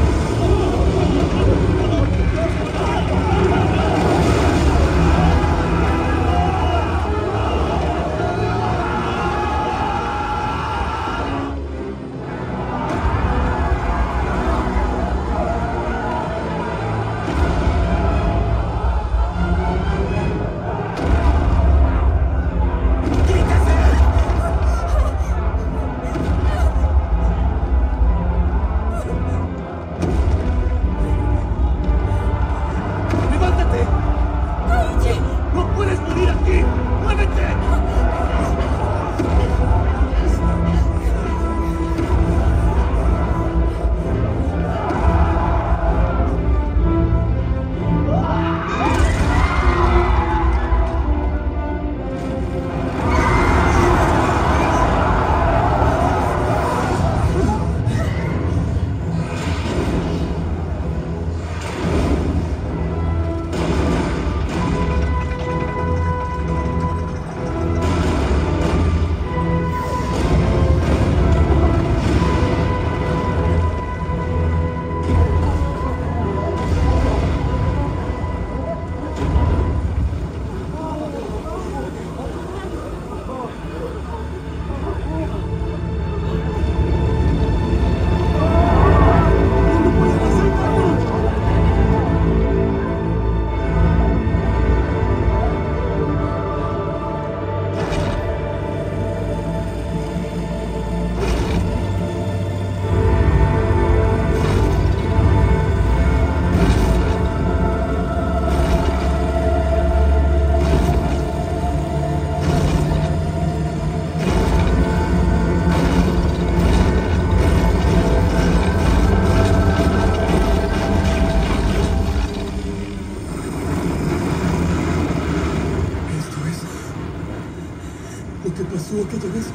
¿Qué pasó aquella vez?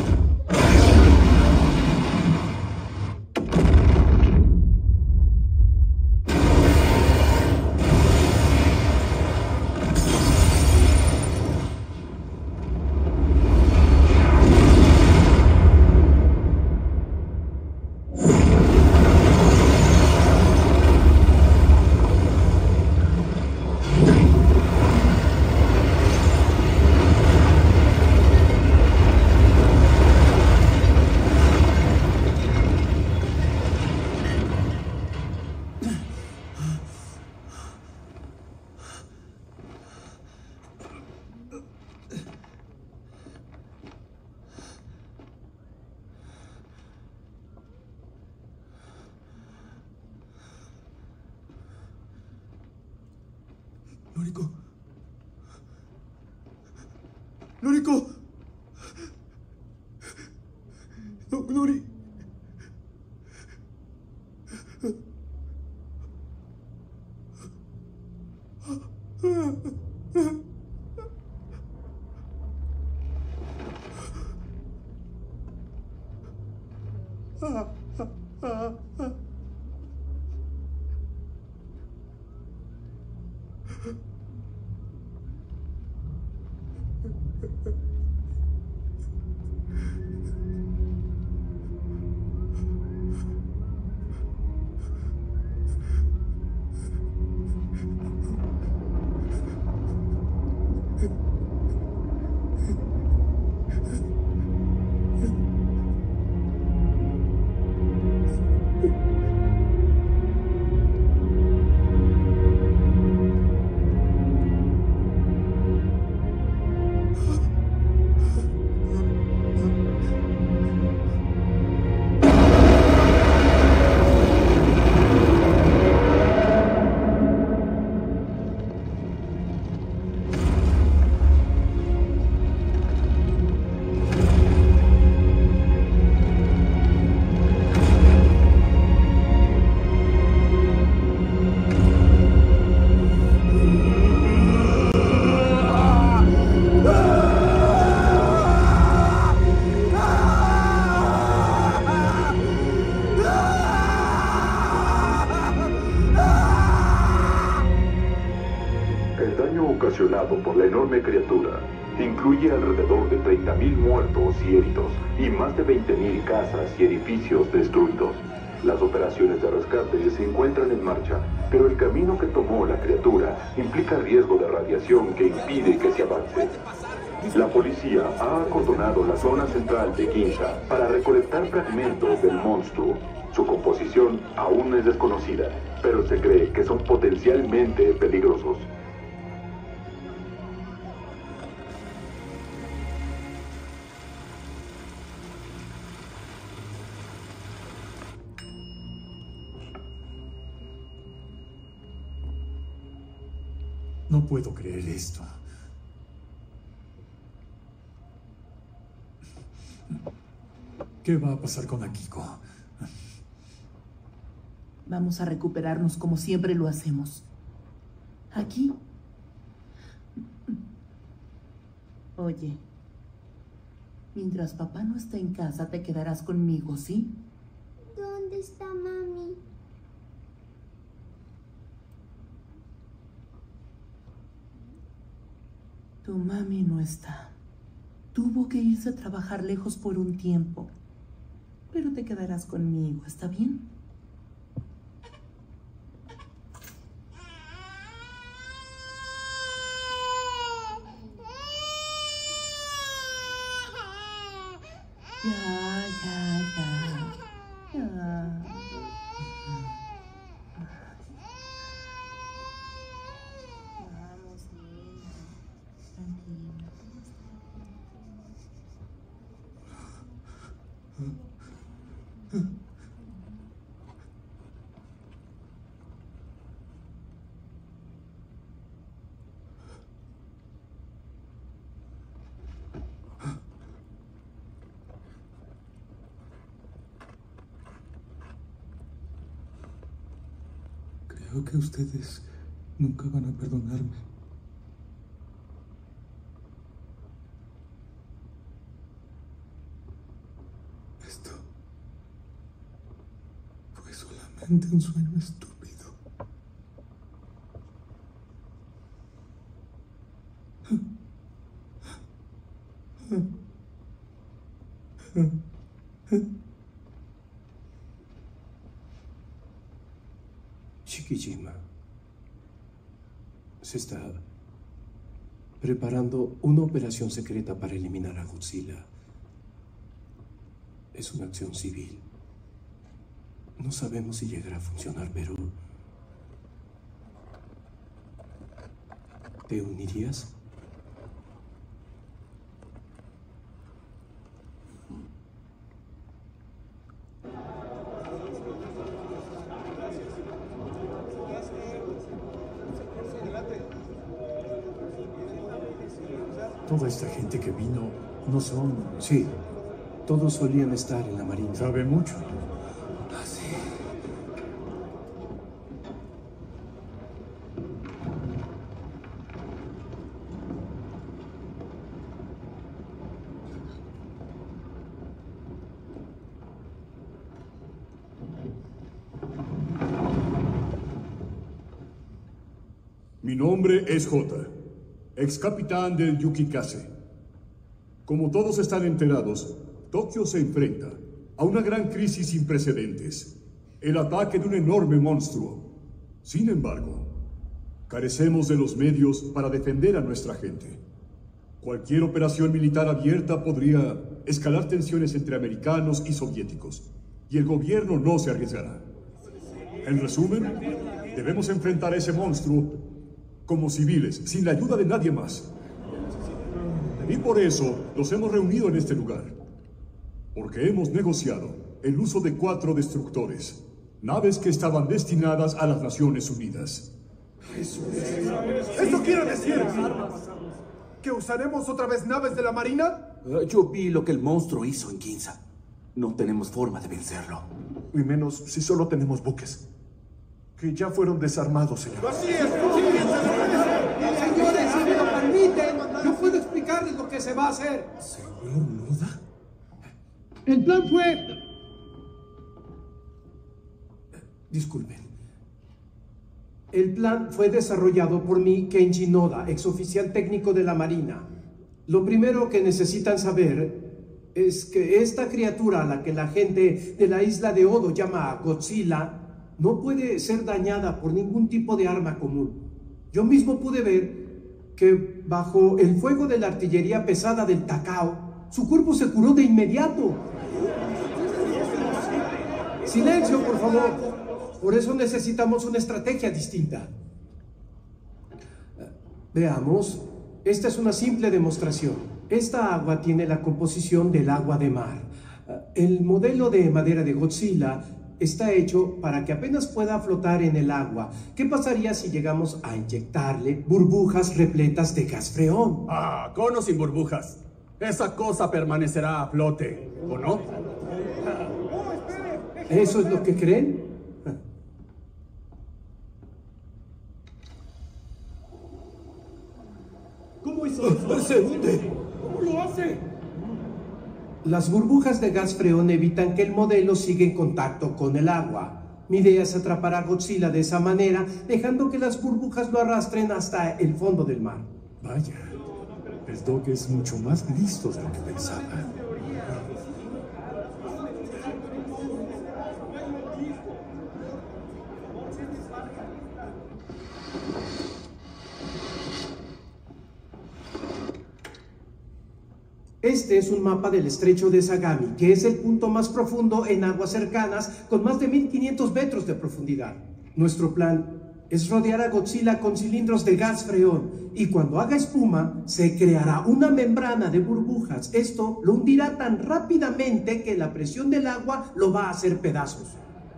Noriko. Noriko. Nori. ocasionado por la enorme criatura incluye alrededor de 30.000 muertos y heridos y más de 20.000 casas y edificios destruidos. Las operaciones de rescate se encuentran en marcha, pero el camino que tomó la criatura implica riesgo de radiación que impide que se avance. La policía ha acordonado la zona central de Ginza para recolectar fragmentos del monstruo. Su composición aún es desconocida, pero se cree que son potencialmente peligrosos. No puedo creer esto. ¿Qué va a pasar con Akiko? Vamos a recuperarnos como siempre lo hacemos. Aquí. Oye, mientras papá no está en casa, te quedarás conmigo, ¿sí? ¿Dónde está mami? Tu mami no está. Tuvo que irse a trabajar lejos por un tiempo. Pero te quedarás conmigo, ¿está bien? Ya. Vamos, niña. Tranquila. Creo que ustedes nunca van a perdonarme. Esto fue solamente un sueño estúpido. Shikijima, se está preparando una operación secreta para eliminar a Godzilla. Es una acción civil. No sabemos si llegará a funcionar, pero... ¿te unirías? Toda esta gente que vino no son... Sí, todos solían estar en la Marina. Sabe mucho. Así. Mi nombre es Jota, ex capitán del Yukikase. Como todos están enterados, Tokio se enfrenta a una gran crisis sin precedentes, el ataque de un enorme monstruo. Sin embargo, carecemos de los medios para defender a nuestra gente. Cualquier operación militar abierta podría escalar tensiones entre americanos y soviéticos, y el gobierno no se arriesgará. En resumen, debemos enfrentar a ese monstruo como civiles, sin la ayuda de nadie más. Y por eso nos hemos reunido en este lugar, porque hemos negociado el uso de 4 destructores, naves que estaban destinadas a las Naciones Unidas. ¿Esto quiere decir que usaremos otra vez naves de la Marina? Yo vi lo que el monstruo hizo en Ginza. No tenemos forma de vencerlo. Y menos si solo tenemos buques. Que ya fueron desarmados, señor. ¡Así es! Señores, si me lo permiten, yo puedo explicarles lo que se va a hacer. ¿Señor Noda? El plan fue... Disculpen. El plan fue desarrollado por mí, Kenji Noda, exoficial técnico de la Marina. Lo primero que necesitan saber es que esta criatura a la que la gente de la isla de Odo llama Godzilla no puede ser dañada por ningún tipo de arma común. Yo mismo pude ver que bajo el fuego de la artillería pesada del Takao, su cuerpo se curó de inmediato. Silencio, por favor. Por eso necesitamos una estrategia distinta. Veamos. Esta es una simple demostración. Esta agua tiene la composición del agua de mar. El modelo de madera de Godzilla está hecho para que apenas pueda flotar en el agua. ¿Qué pasaría si llegamos a inyectarle burbujas repletas de gas freón? Ah, con o sin burbujas. Esa cosa permanecerá a flote, ¿o no? ¿Eso es lo que creen? ¿Cómo hizo eso? ¡Se hunde! ¿Cómo lo hace? Las burbujas de gas freón evitan que el modelo siga en contacto con el agua. Mi idea es atrapar a Godzilla de esa manera, dejando que las burbujas lo arrastren hasta el fondo del mar. Vaya, el Doc es mucho más listo de lo que pensaba. Este es un mapa del estrecho de Sagami, que es el punto más profundo en aguas cercanas, con más de 1500 metros de profundidad. Nuestro plan es rodear a Godzilla con cilindros de gas freón, y cuando haga espuma, se creará una membrana de burbujas. Esto lo hundirá tan rápidamente que la presión del agua lo va a hacer pedazos.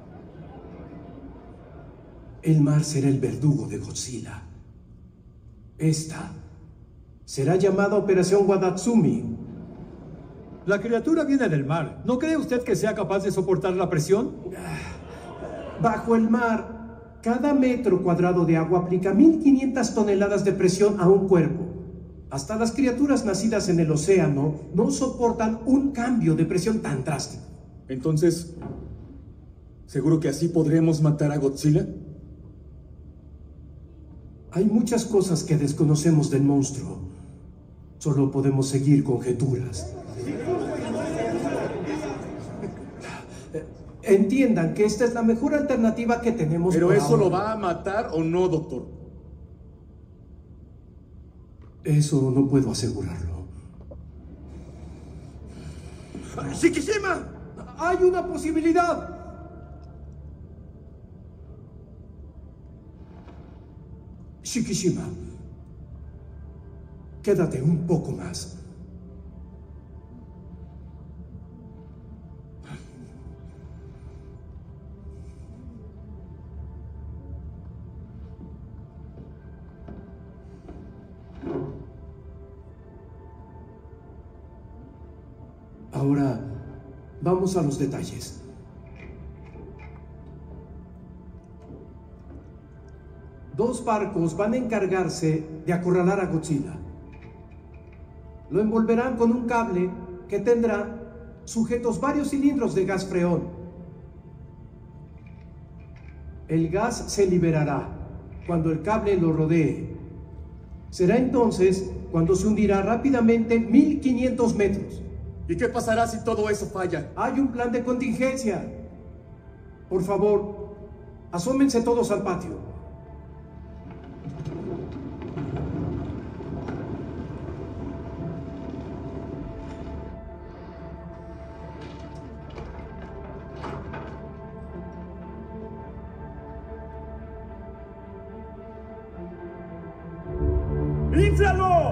El mar será el verdugo de Godzilla. Esta será llamada Operación Wadatsumi. La criatura viene del mar. ¿No cree usted que sea capaz de soportar la presión? Bajo el mar, cada metro cuadrado de agua aplica 1500 toneladas de presión a un cuerpo. Hasta las criaturas nacidas en el océano no soportan un cambio de presión tan drástico. Entonces, ¿seguro que así podremos matar a Godzilla? Hay muchas cosas que desconocemos del monstruo. Solo podemos seguir conjeturas. Entiendan que esta es la mejor alternativa que tenemos. ¿Pero eso ahora. lo va a matar o no, doctor? Eso no puedo asegurarlo. ¡Shikishima! ¡Hay una posibilidad! Shikishima, quédate un poco más. Ahora, vamos a los detalles. Dos barcos van a encargarse de acorralar a Godzilla. Lo envolverán con un cable que tendrá sujetos varios cilindros de gas freón. El gas se liberará cuando el cable lo rodee. Será entonces cuando se hundirá rápidamente 1500 metros. ¿Y qué pasará si todo eso falla? Hay un plan de contingencia. Por favor, asómense todos al patio. ¡Inflalo!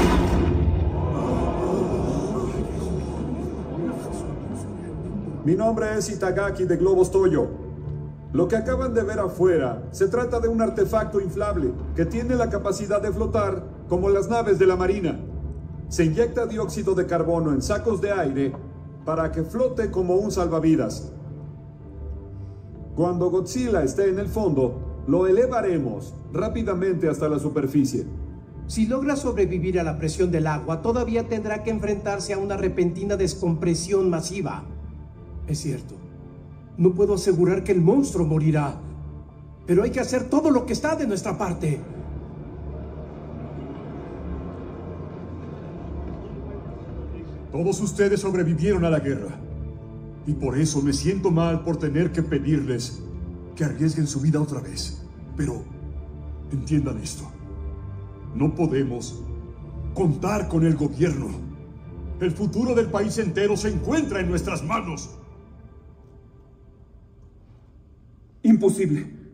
Mi nombre es Itagaki de Globos Toyo. Lo que acaban de ver afuera se trata de un artefacto inflable que tiene la capacidad de flotar como las naves de la Marina. Se inyecta dióxido de carbono en sacos de aire para que flote como un salvavidas. Cuando Godzilla esté en el fondo, lo elevaremos rápidamente hasta la superficie. Si logra sobrevivir a la presión del agua, todavía tendrá que enfrentarse a una repentina descompresión masiva. Es cierto, no puedo asegurar que el monstruo morirá, Pero hay que hacer todo lo que está de nuestra parte. Todos ustedes sobrevivieron a la guerra. Y por eso me siento mal por tener que pedirles que arriesguen su vida otra vez. Pero entiendan esto. No podemos contar con el gobierno. El futuro del país entero se encuentra en nuestras manos. Imposible.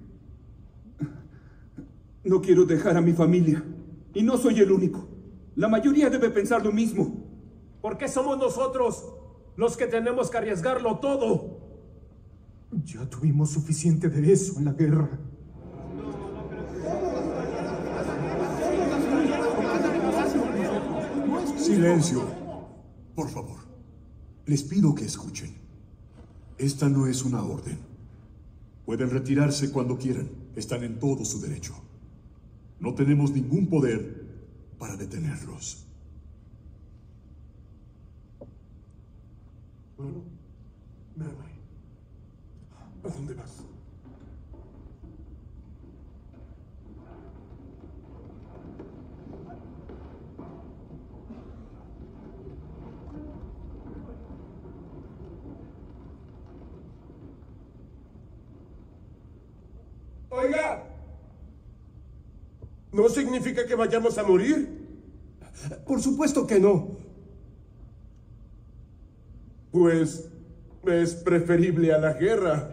No quiero dejar a mi familia. Y no soy el único. La mayoría debe pensar lo mismo. ¿Por qué somos nosotros los que tenemos que arriesgarlo todo? Ya tuvimos suficiente de eso en la guerra. Silencio. Por favor. Les pido que escuchen. Esta no es una orden. Pueden retirarse cuando quieran. Están en todo su derecho. No tenemos ningún poder para detenerlos. Bueno, me voy. ¿A dónde vas? Oiga, ¿no significa que vayamos a morir? Por supuesto que no. Pues es preferible a la guerra.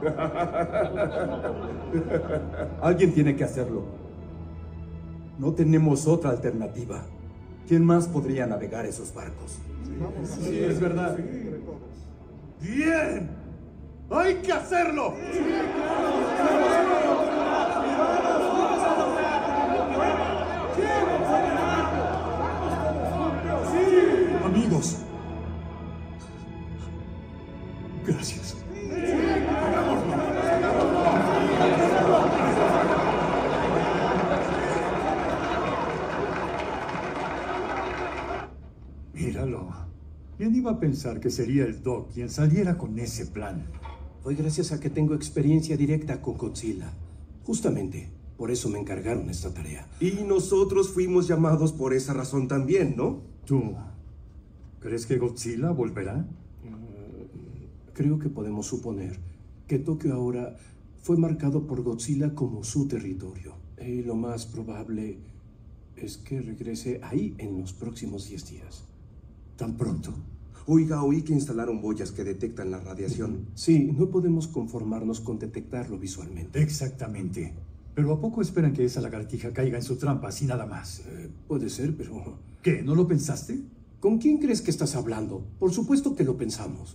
Alguien tiene que hacerlo. No tenemos otra alternativa. ¿Quién más podría navegar esos barcos? Sí, es verdad. ¡Bien! ¡Hay que hacerlo! Amigos. Gracias. Míralo. ¿Quién iba a pensar que sería el Doc quien saliera con ese plan? Fue gracias a que tengo experiencia directa con Godzilla. Justamente, por eso me encargaron esta tarea. Y nosotros fuimos llamados por esa razón también, ¿no? ¿Tú crees que Godzilla volverá? Creo que podemos suponer que Tokio ahora fue marcado por Godzilla como su territorio. Y lo más probable es que regrese ahí en los próximos 10 días. ¿Tan pronto? Oiga, oí que instalaron boyas que detectan la radiación. Sí, no podemos conformarnos con detectarlo visualmente. Exactamente. Pero ¿a poco esperan que esa lagartija caiga en su trampa así nada más? Puede ser, pero... ¿Qué? ¿No lo pensaste? ¿Con quién crees que estás hablando? Por supuesto que lo pensamos.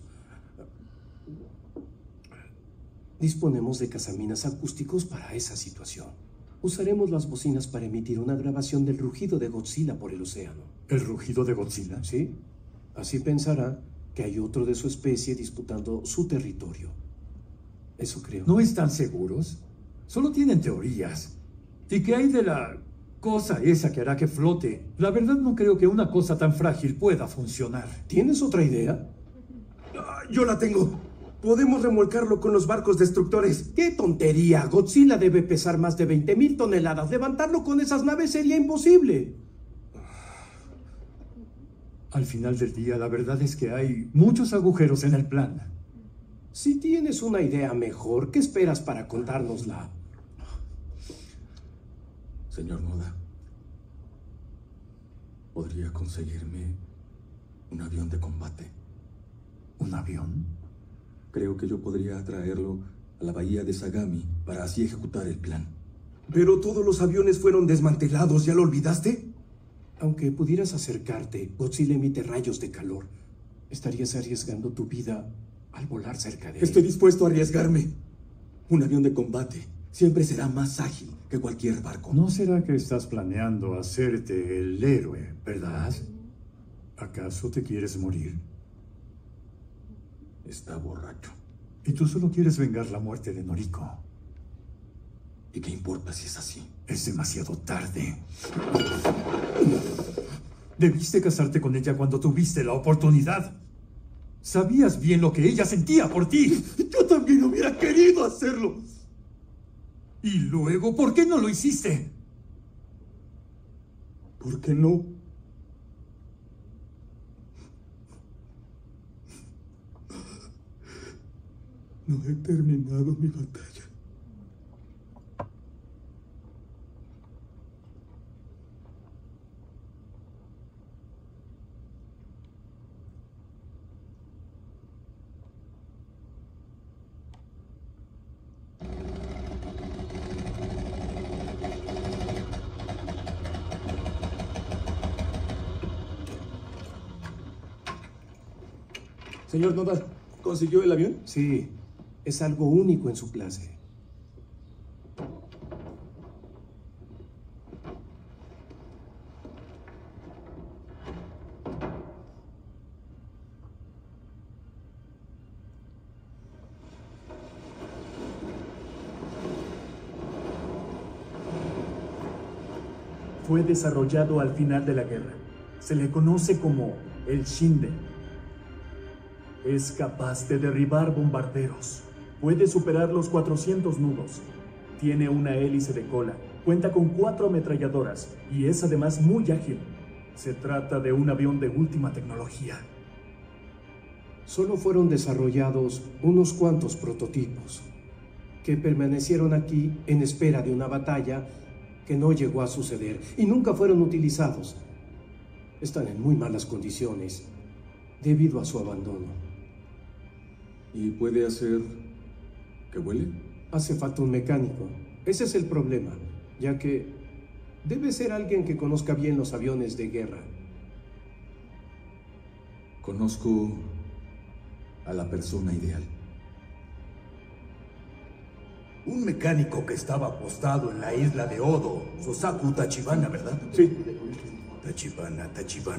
Disponemos de cazaminas acústicos para esa situación. Usaremos las bocinas para emitir una grabación del rugido de Godzilla por el océano. ¿El rugido de Godzilla? Sí. Así pensará que hay otro de su especie disputando su territorio. Eso creo. ¿No están seguros? Solo tienen teorías. ¿Y qué hay de la cosa esa que hará que flote? La verdad no creo que una cosa tan frágil pueda funcionar. ¿Tienes otra idea? Yo la tengo. Podemos remolcarlo con los barcos destructores. ¡Qué tontería! Godzilla debe pesar más de 20.000 toneladas. Levantarlo con esas naves sería imposible. Al final del día, la verdad es que hay muchos agujeros en el plan. Si tienes una idea mejor, ¿qué esperas para contárnosla? Señor Noda, ¿podría conseguirme un avión de combate? ¿Un avión? Creo que yo podría traerlo a la bahía de Sagami para así ejecutar el plan. Pero todos los aviones fueron desmantelados, ¿ya lo olvidaste? Aunque pudieras acercarte, Godzilla emite rayos de calor. Estarías arriesgando tu vida al volar cerca de él. Estoy dispuesto a arriesgarme. Un avión de combate siempre será más ágil que cualquier barco. ¿No será que estás planeando hacerte el héroe, verdad? ¿Acaso te quieres morir? Está borracho. Y tú solo quieres vengar la muerte de Noriko. ¿Y qué importa si es así? Es demasiado tarde. Debiste casarte con ella cuando tuviste la oportunidad. Sabías bien lo que ella sentía por ti. Yo también hubiera querido hacerlo. ¿Y luego por qué no lo hiciste? ¿Por qué no? No he terminado mi batalla. Señor Noda, ¿consiguió el avión? Sí, es algo único en su clase. Fue desarrollado al final de la guerra. Se le conoce como el Shinden. Es capaz de derribar bombarderos. Puede superar los 400 nudos. Tiene una hélice de cola. Cuenta con 4 ametralladoras y es además muy ágil. Se trata de un avión de última tecnología. Solo fueron desarrollados unos cuantos prototipos que permanecieron aquí en espera de una batalla que no llegó a suceder y nunca fueron utilizados. Están en muy malas condiciones debido a su abandono. ¿Y puede hacer que vuele? Hace falta un mecánico. Ese es el problema, ya que debe ser alguien que conozca bien los aviones de guerra. Conozco a la persona ideal. Un mecánico que estaba apostado en la isla de Odo, Sosaku Tachibana, ¿verdad? Sí. Tachibana.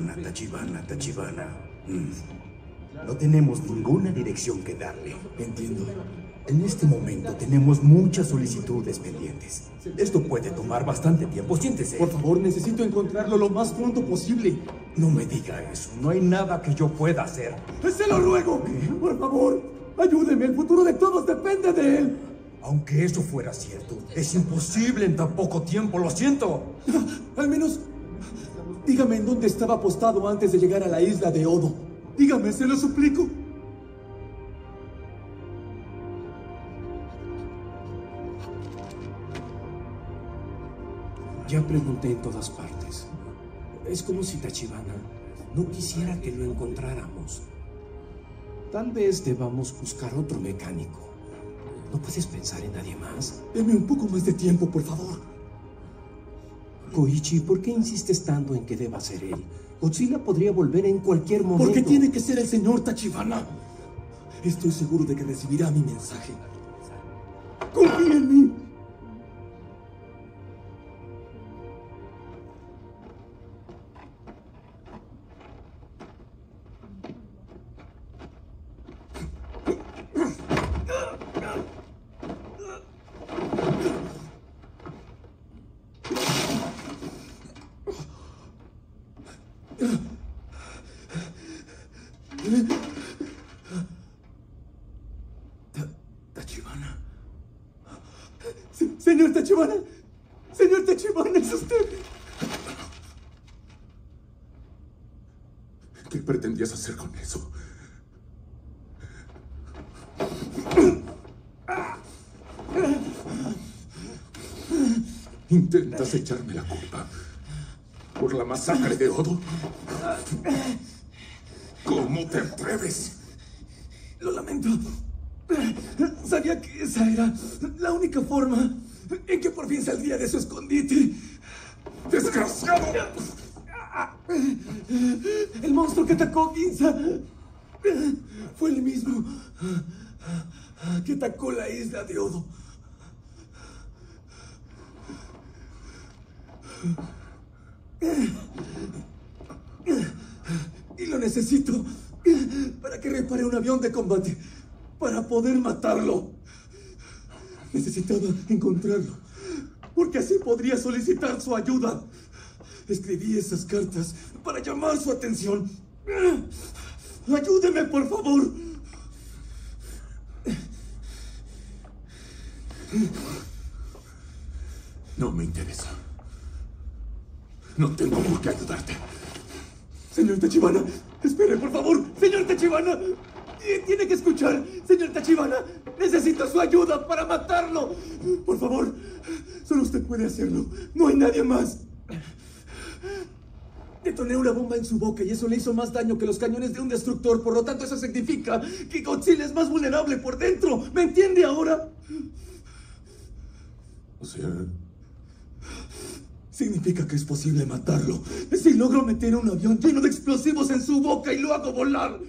No tenemos ninguna dirección que darle. Entiendo. En este momento tenemos muchas solicitudes pendientes. Esto puede tomar bastante tiempo. Siéntese. Por favor, necesito encontrarlo lo más pronto posible. No me diga eso. No hay nada que yo pueda hacer. ¡Se lo ruego! Por favor, ayúdeme. El futuro de todos depende de él. Aunque eso fuera cierto, es imposible en tan poco tiempo. Lo siento. Al menos, dígame en dónde estaba apostado antes de llegar a la isla de Odo. Dígame, se lo suplico. Ya pregunté en todas partes. Es como si Tachibana no quisiera que lo encontráramos. Tal vez debamos buscar otro mecánico. ¿No puedes pensar en nadie más? Deme un poco más de tiempo, por favor. Koichi, ¿por qué insistes tanto en que deba ser él? Godzilla podría volver en cualquier momento. Porque tiene que ser el señor Tachibana. Estoy seguro de que recibirá mi mensaje. ¡Confía en mí! Tachibana. Señor Tachibana. Señor Tachibana, es usted. ¿Qué pretendías hacer con eso? ¿Intentas echarme la culpa por la masacre de Odo? ¿Cómo te atreves? Lo lamento. Sabía que esa era la única forma en que por fin saldría de su escondite. ¡Desgraciado! El monstruo que atacó a Ginza fue el mismo que atacó la isla de Odo. Y lo necesito para que repare un avión de combate, para poder matarlo. Necesitaba encontrarlo, porque así podría solicitar su ayuda. Escribí esas cartas para llamar su atención. Ayúdeme, por favor. No me interesa. No tengo por qué ayudarte. Señor Tachibana, espere, por favor. Señor Tachibana, tiene que escuchar. Señor Tachibana, necesito su ayuda para matarlo. Por favor, solo usted puede hacerlo. No hay nadie más. Detoné una bomba en su boca y eso le hizo más daño que los cañones de un destructor. Por lo tanto, eso significa que Godzilla es más vulnerable por dentro. ¿Me entiende ahora? O sea... significa que es posible matarlo. Si logro meter un avión lleno de explosivos en su boca y lo hago volar.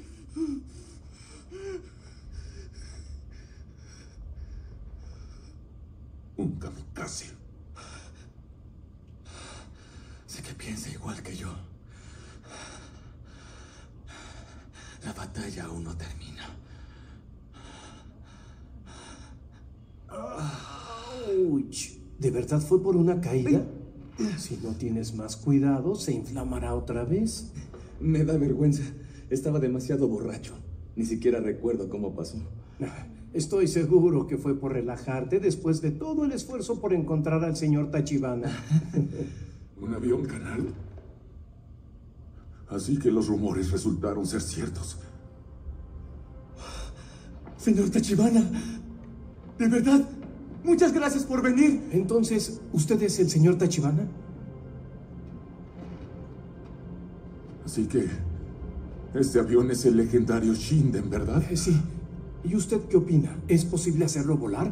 Un kamikaze. Sé que piensa igual que yo. La batalla aún no termina. Ouch. ¿De verdad fue por una caída? Si no tienes más cuidado, se inflamará otra vez. Me da vergüenza. Estaba demasiado borracho. Ni siquiera recuerdo cómo pasó. Estoy seguro que fue por relajarte después de todo el esfuerzo por encontrar al señor Tachibana. ¿Un avión canal? Así que los rumores resultaron ser ciertos. Señor Tachibana, de verdad, muchas gracias por venir. Entonces, ¿usted es el señor Tachibana? Así que... este avión es el legendario Shinden, ¿verdad? Sí. ¿Y usted qué opina? ¿Es posible hacerlo volar?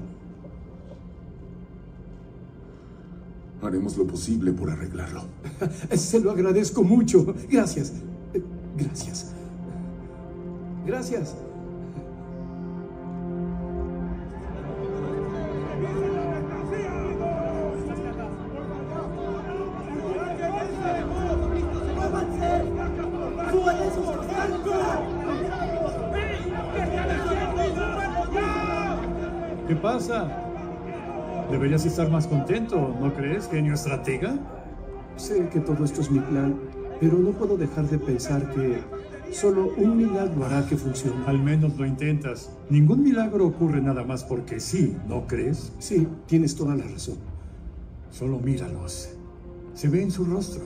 Haremos lo posible por arreglarlo. Se lo agradezco mucho. Gracias. Gracias. Gracias. ¿Qué pasa? Deberías estar más contento, ¿no crees, genio estratega? Sé que todo esto es mi plan, pero no puedo dejar de pensar que solo un milagro hará que funcione. Al menos lo intentas. Ningún milagro ocurre nada más porque sí, ¿no crees? Sí, tienes toda la razón. Solo míralos. Se ve en su rostro.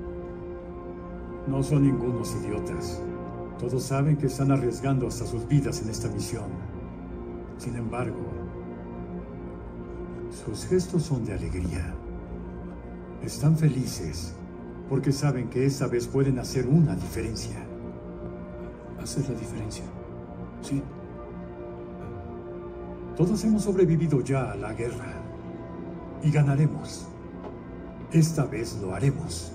No son ningunos idiotas. Todos saben que están arriesgando hasta sus vidas en esta misión. Sin embargo, sus gestos son de alegría. Están felices porque saben que esta vez pueden hacer una diferencia. ¿Hacer la diferencia? Sí. Todos hemos sobrevivido ya a la guerra y ganaremos. Esta vez lo haremos.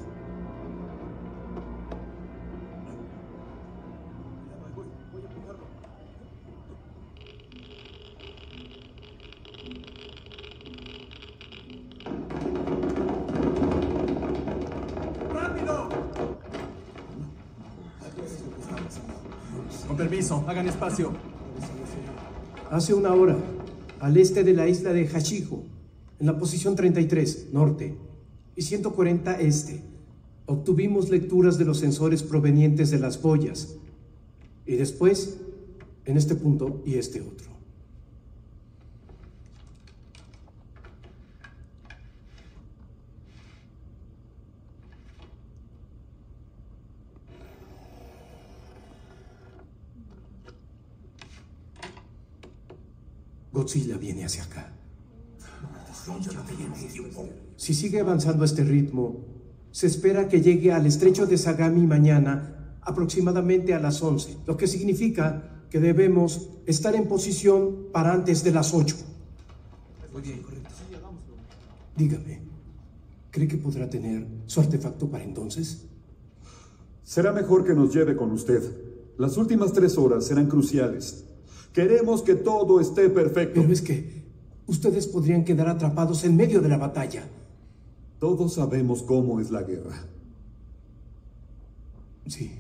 Con permiso, hagan espacio. Hace una hora, al este de la isla de Hachiko, en la posición 33, norte, y 140 este, obtuvimos lecturas de los sensores provenientes de las boyas. Y después, en este punto y este otro. Godzilla viene hacia acá. Si sigue avanzando a este ritmo, se espera que llegue al estrecho de Sagami mañana, aproximadamente a las 11, lo que significa que debemos estar en posición para antes de las 8. Muy bien, correcto. Dígame, ¿cree que podrá tener su artefacto para entonces? Será mejor que nos lleve con usted. Las últimas 3 horas serán cruciales. Queremos que todo esté perfecto. Pero es que ustedes podrían quedar atrapados en medio de la batalla. Todos sabemos cómo es la guerra. Sí.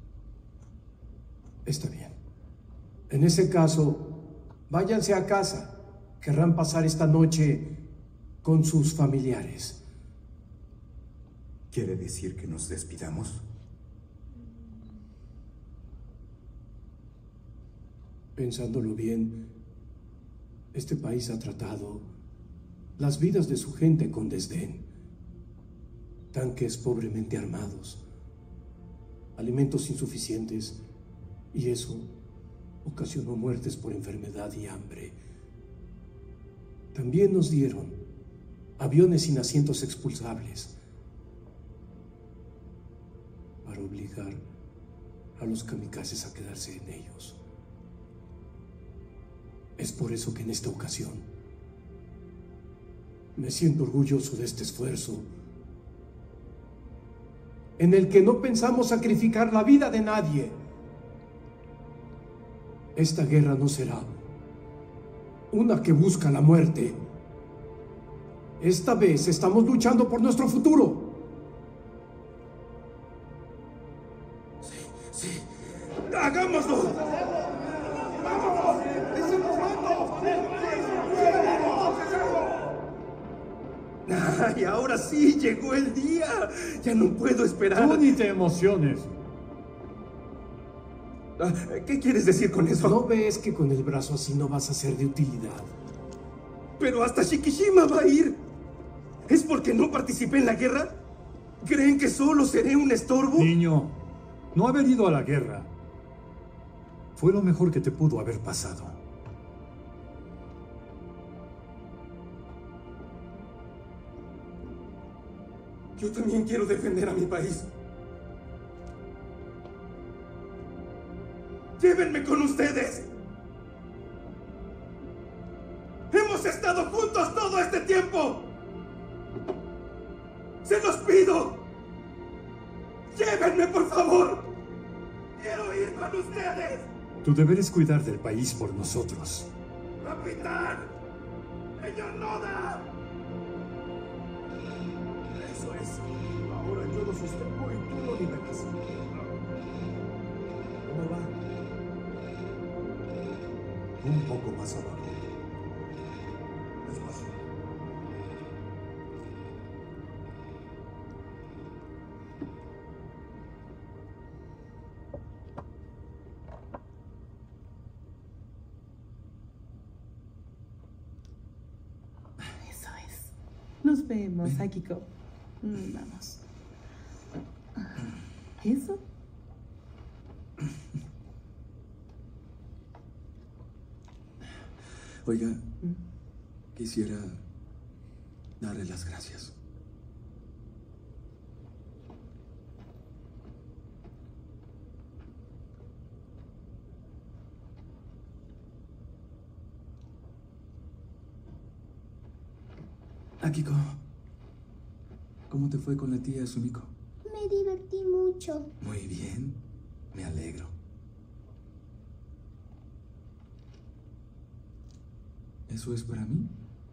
Está bien. En ese caso, váyanse a casa. Querrán pasar esta noche con sus familiares. ¿Quiere decir que nos despidamos? Pensándolo bien, este país ha tratado las vidas de su gente con desdén. Tanques pobremente armados, alimentos insuficientes, y eso ocasionó muertes por enfermedad y hambre. También nos dieron aviones sin asientos expulsables para obligar a los kamikazes a quedarse en ellos. Es por eso que en esta ocasión me siento orgulloso de este esfuerzo, en el que no pensamos sacrificar la vida de nadie. Esta guerra no será una que busca la muerte. Esta vez estamos luchando por nuestro futuro. Sí, ¡hagámoslo! ¡Vamos! ¡Es el momento! ¡Ay, ahora sí! ¡Llegó el día! ¡Ya no puedo esperar! Tú ni te emociones. ¿Qué quieres decir con eso? ¿No ves que con el brazo así no vas a ser de utilidad? Pero hasta Shikishima va a ir. ¿Es porque no participé en la guerra? ¿Creen que solo seré un estorbo? Niño, no haber ido a la guerra fue lo mejor que te pudo haber pasado. Yo también quiero defender a mi país. ¡Llévenme con ustedes! ¡Hemos estado juntos todo este tiempo! ¡Se los pido! ¡Llévenme, por favor! ¡Quiero ir con ustedes! Tu deber es cuidar del país por nosotros. ¡Capitán! ¡Señor Noda! Eso es. Ahora yo lo sostengo y tú lo liberas. ¿Cómo va? Un poco más abajo. Despacio. Eso es. Nos vemos, Akiko. Vamos. ¿Eso? Oiga, quisiera darle las gracias. Akiko, ¿cómo te fue con la tía Sumiko? Me divertí mucho. Muy bien, me alegro. ¿Eso es para mí?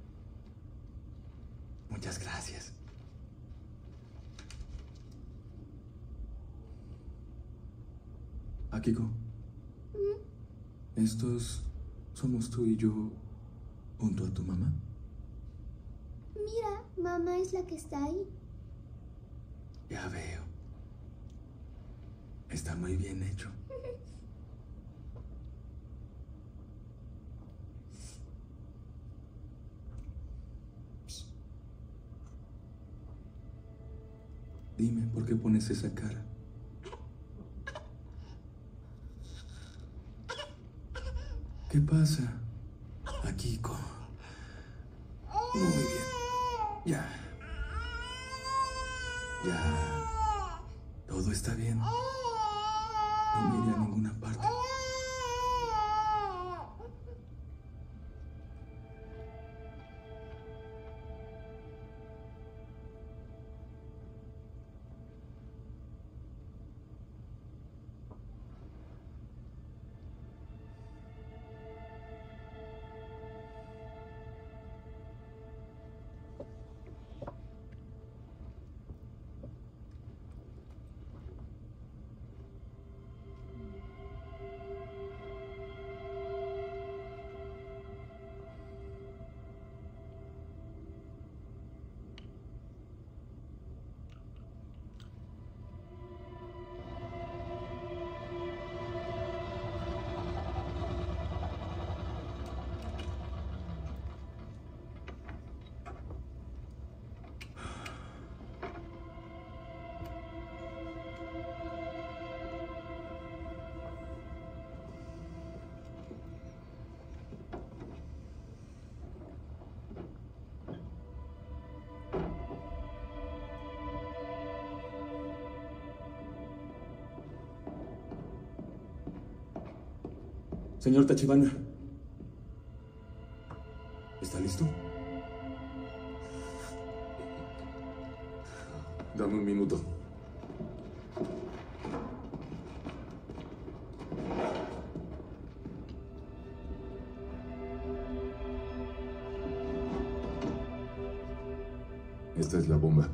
Muchas gracias. Akiko, ¿estos somos tú y yo junto a tu mamá? Mira, mamá es la que está ahí. Ya veo. Está muy bien hecho. Dime, ¿por qué pones esa cara? ¿Qué pasa, Akiko? Muy bien. Ya. Todo está bien. No me iré a ninguna parte. Señor Tachibana, ¿está listo? Dame un minuto. Esta es la bomba.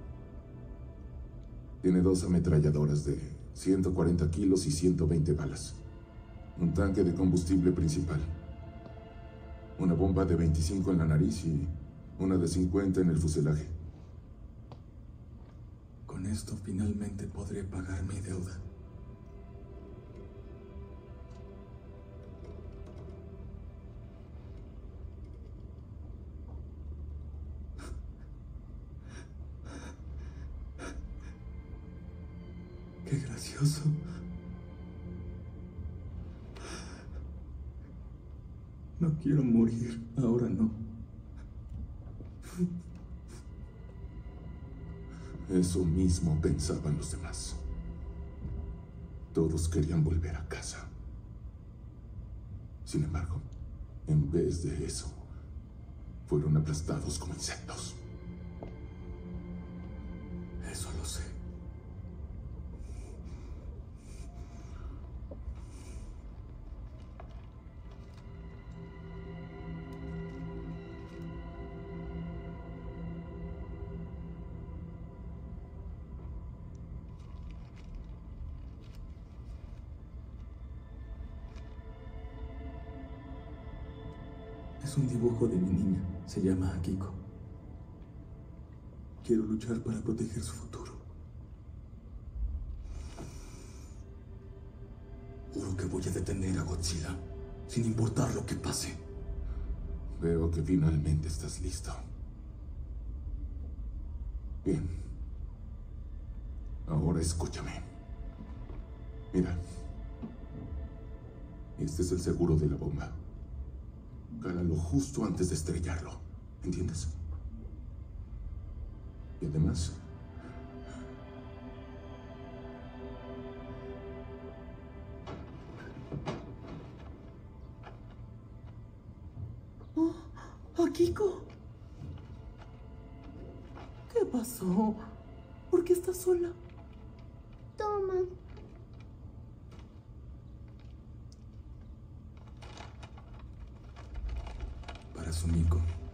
Tiene 2 ametralladoras de 140 kilos y 120 balas. Un tanque de combustible principal. Una bomba de 25 en la nariz y una de 50 en el fuselaje. Con esto finalmente podré pagar mi deuda. Qué gracioso. No quiero morir. Ahora no. Eso mismo pensaban los demás. Todos querían volver a casa. Sin embargo, en vez de eso, fueron aplastados como insectos. Eso lo sé. Es un dibujo de mi niña. Se llama Akiko. Quiero luchar para proteger su futuro. Juro que voy a detener a Godzilla, sin importar lo que pase. Veo que finalmente estás listo. Bien. Ahora escúchame. Mira. Este es el seguro de la bomba. Cálalo justo antes de estrellarlo. ¿Entiendes? Y además... Oh, Akiko. ¿Qué pasó? ¿Por qué estás sola? Toma. Para Sumiko.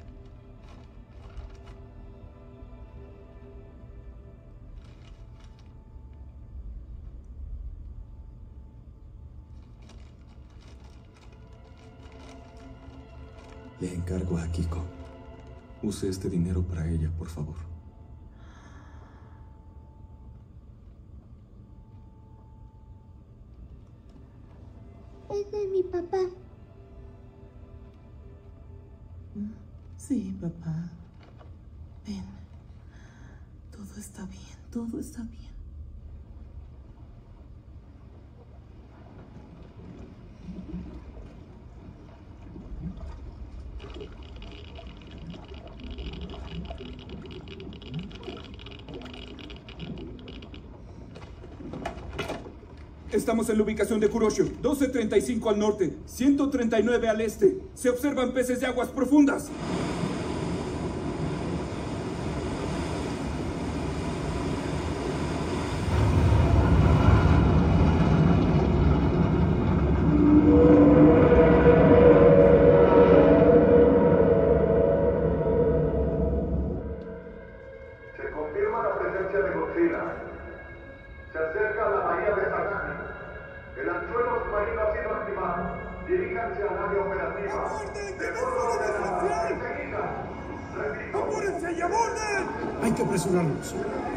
Le encargo a Akiko. Use este dinero para ella, por favor. Es de mi papá. Sí, papá. Ven. Todo está bien, todo está bien. Estamos en la ubicación de Kurosho, 1235 al norte, 139 al este. Se observan peces de aguas profundas. Se confirma la presencia de Godzilla. Se acerca a la bahía de Sakaki. El anzuelo submarino ha sido activado. Diríjanse al área operativa. De modo ordenado. Enseguida. ¡Apúrense y aborden! Hay que apresurarnos.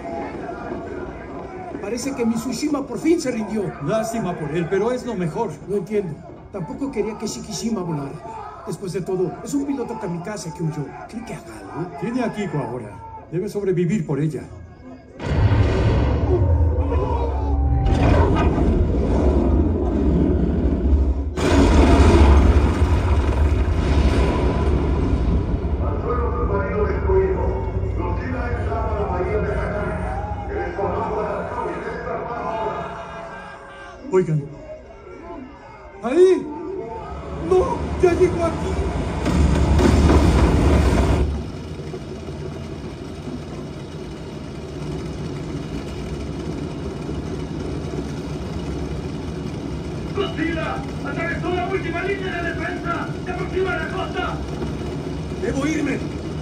Parece que Mitsushima por fin se rindió. Lástima por él, pero es lo mejor. No entiendo. Tampoco quería que Shikishima volara. Después de todo, es un piloto kamikaze que huyó. ¿Cree que haga algo? Tiene a Kiko ahora. Debe sobrevivir por ella. Anzuelo submarino destruido. Godzilla ha entrado a la bahía de Sakaki. El escuadrón de la es desarmado ahora. Oigan. ¡Ahí! ¡Espera, Jota! ¡Debo irme!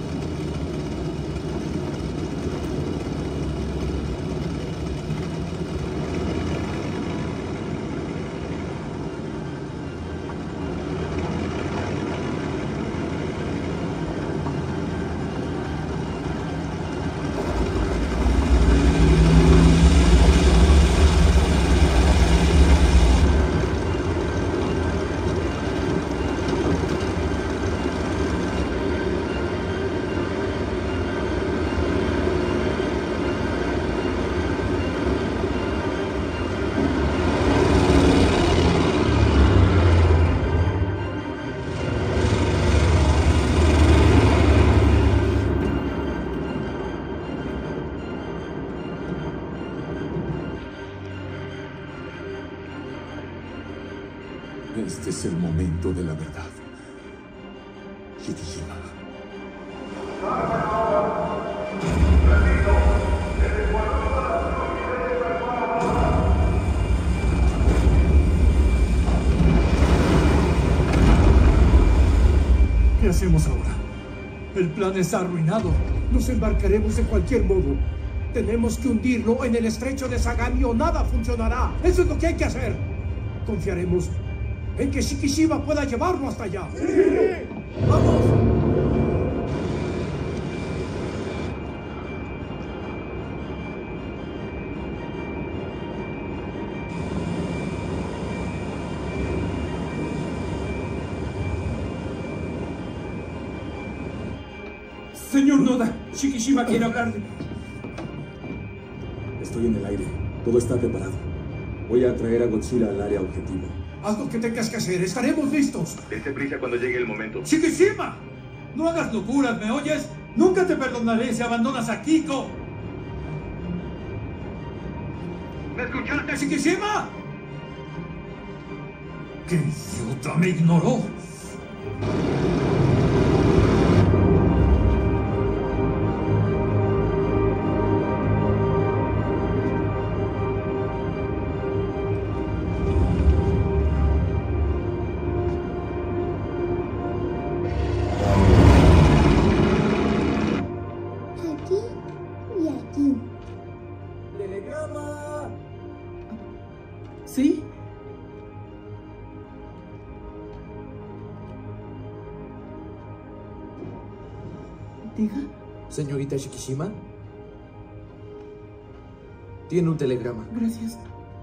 Este es el momento de la verdad. Shikishima. ¿Qué hacemos ahora? El plan está arruinado. Nos embarcaremos de cualquier modo. Tenemos que hundirlo en el estrecho de Sagami o nada funcionará. Eso es lo que hay que hacer. Confiaremos en que Shikishima pueda llevarlo hasta allá. ¡Sí! ¡Vamos! Señor Noda, Shikishima quiere hablarle. Estoy en el aire. Todo está preparado. Voy a traer a Godzilla al área objetivo. Haz lo que tengas que hacer. Estaremos listos. Dese prisa cuando llegue el momento. ¡Shikishima! No hagas locuras, ¿me oyes? Nunca te perdonaré si abandonas a Kiko. ¿Me escuchaste? ¡Shikishima! ¡Qué idiota! Me ignoró. ¿Sí? Diga. Señorita Shikishima, tiene un telegrama. Gracias.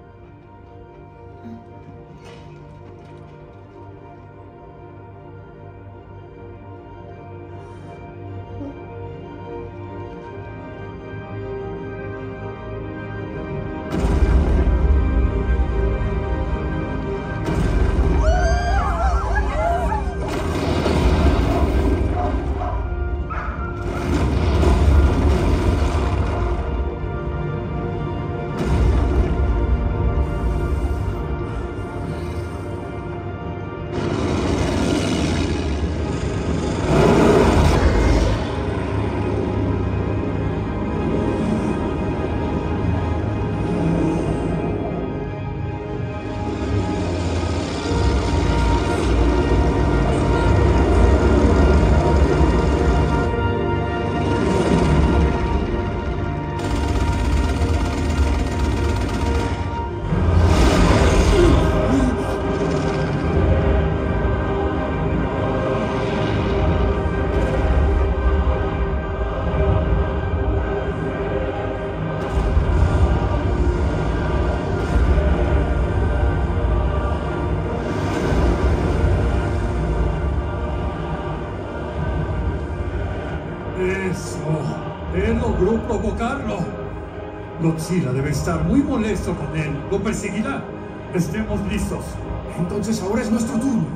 Él logró provocarlo. Godzilla debe estar muy molesto con él. Lo perseguirá. Estemos listos. Entonces ahora es nuestro turno.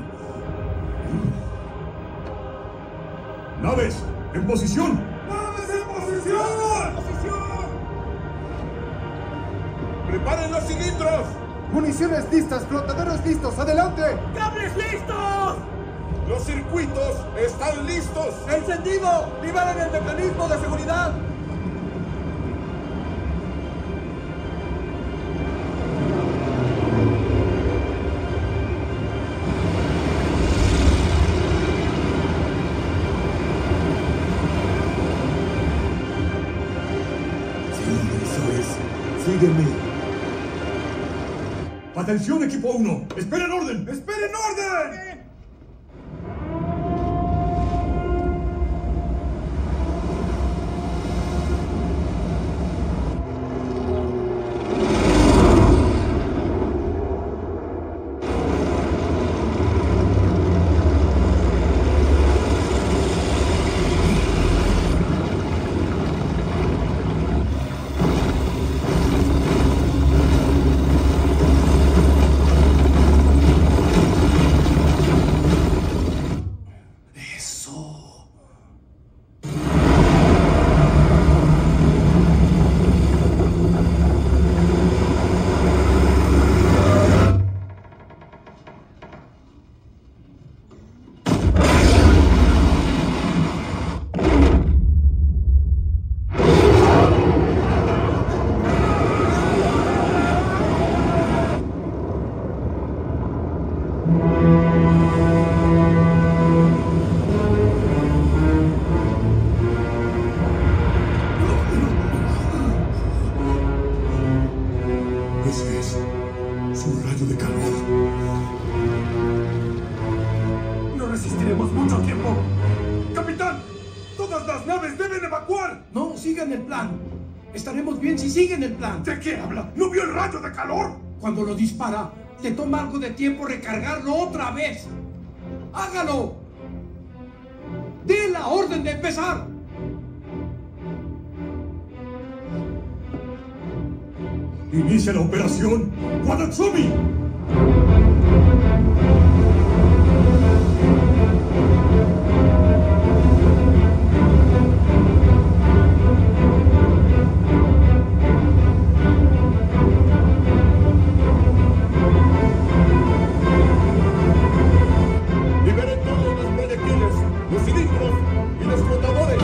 ¡Naves! ¡En posición! ¡Naves en posición! ¡Preparen los cilindros! ¡Municiones listas! ¡Flotadores listos! ¡Adelante! ¡Cables listos! ¡Los circuitos están listos! ¡Encendido! ¡Liberen el mecanismo de seguridad! Sígueme. ¡Atención, equipo 1! ¡Esperen orden! ¡Esperen orden! Ese es un rayo de calor. No resistiremos mucho tiempo. ¡Capitán! ¡Todas las naves deben evacuar! No, sigan el plan. Estaremos bien si siguen el plan. ¿De qué habla? ¿No vio el rayo de calor? Cuando lo dispara, le toma algo de tiempo recargarlo otra vez. ¡Hágalo! ¡Dé la orden de empezar! ¡Inicia la operación Wadatsumi! ¡Liberen todos los proyectiles, los cilindros y los flotadores!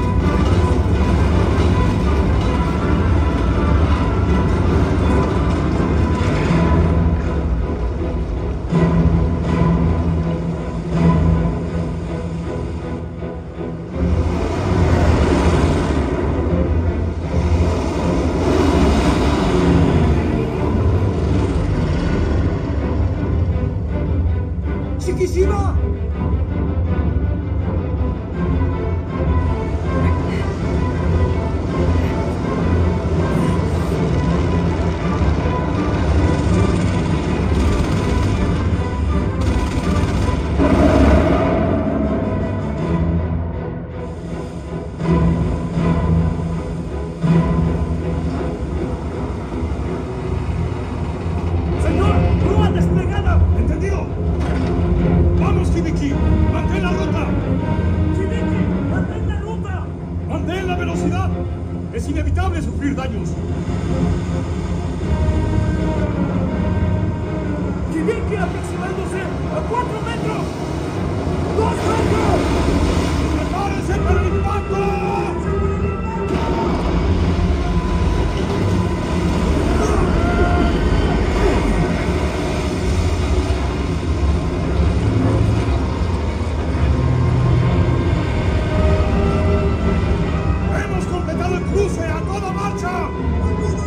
¡Shikishima! ¡Señor! ¡Grúa desplegada! ¿Entendido? ¡Vamos, Hibiki! ¡Mantén la ruta! ¡Hibiki! ¡Mantén la ruta! ¡Mantén la velocidad! Es inevitable sufrir daños. ¡Hibiki aproximándose a 4 metros! ¡2 metros! ¡Prepárense para el impacto! ¡Hemos completado el cruce a toda marcha!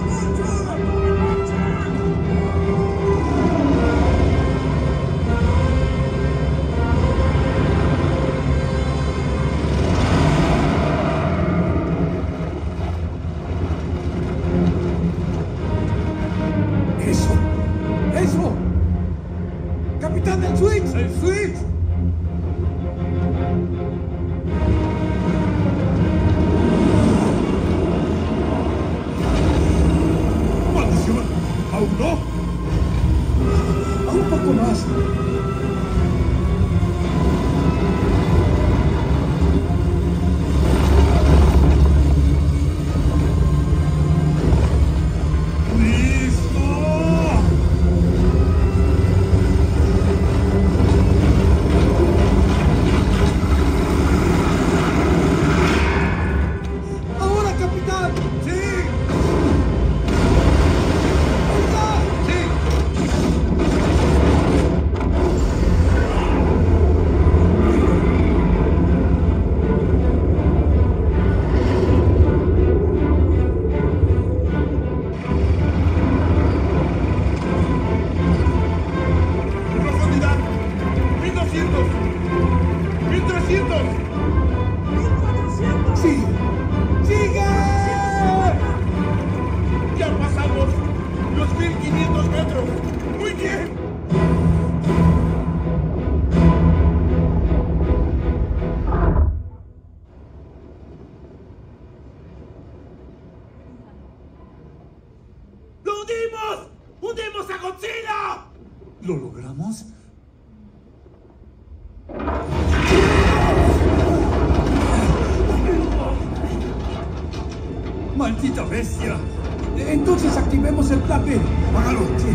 ¡Adelante! ¡Hágalo! Sí.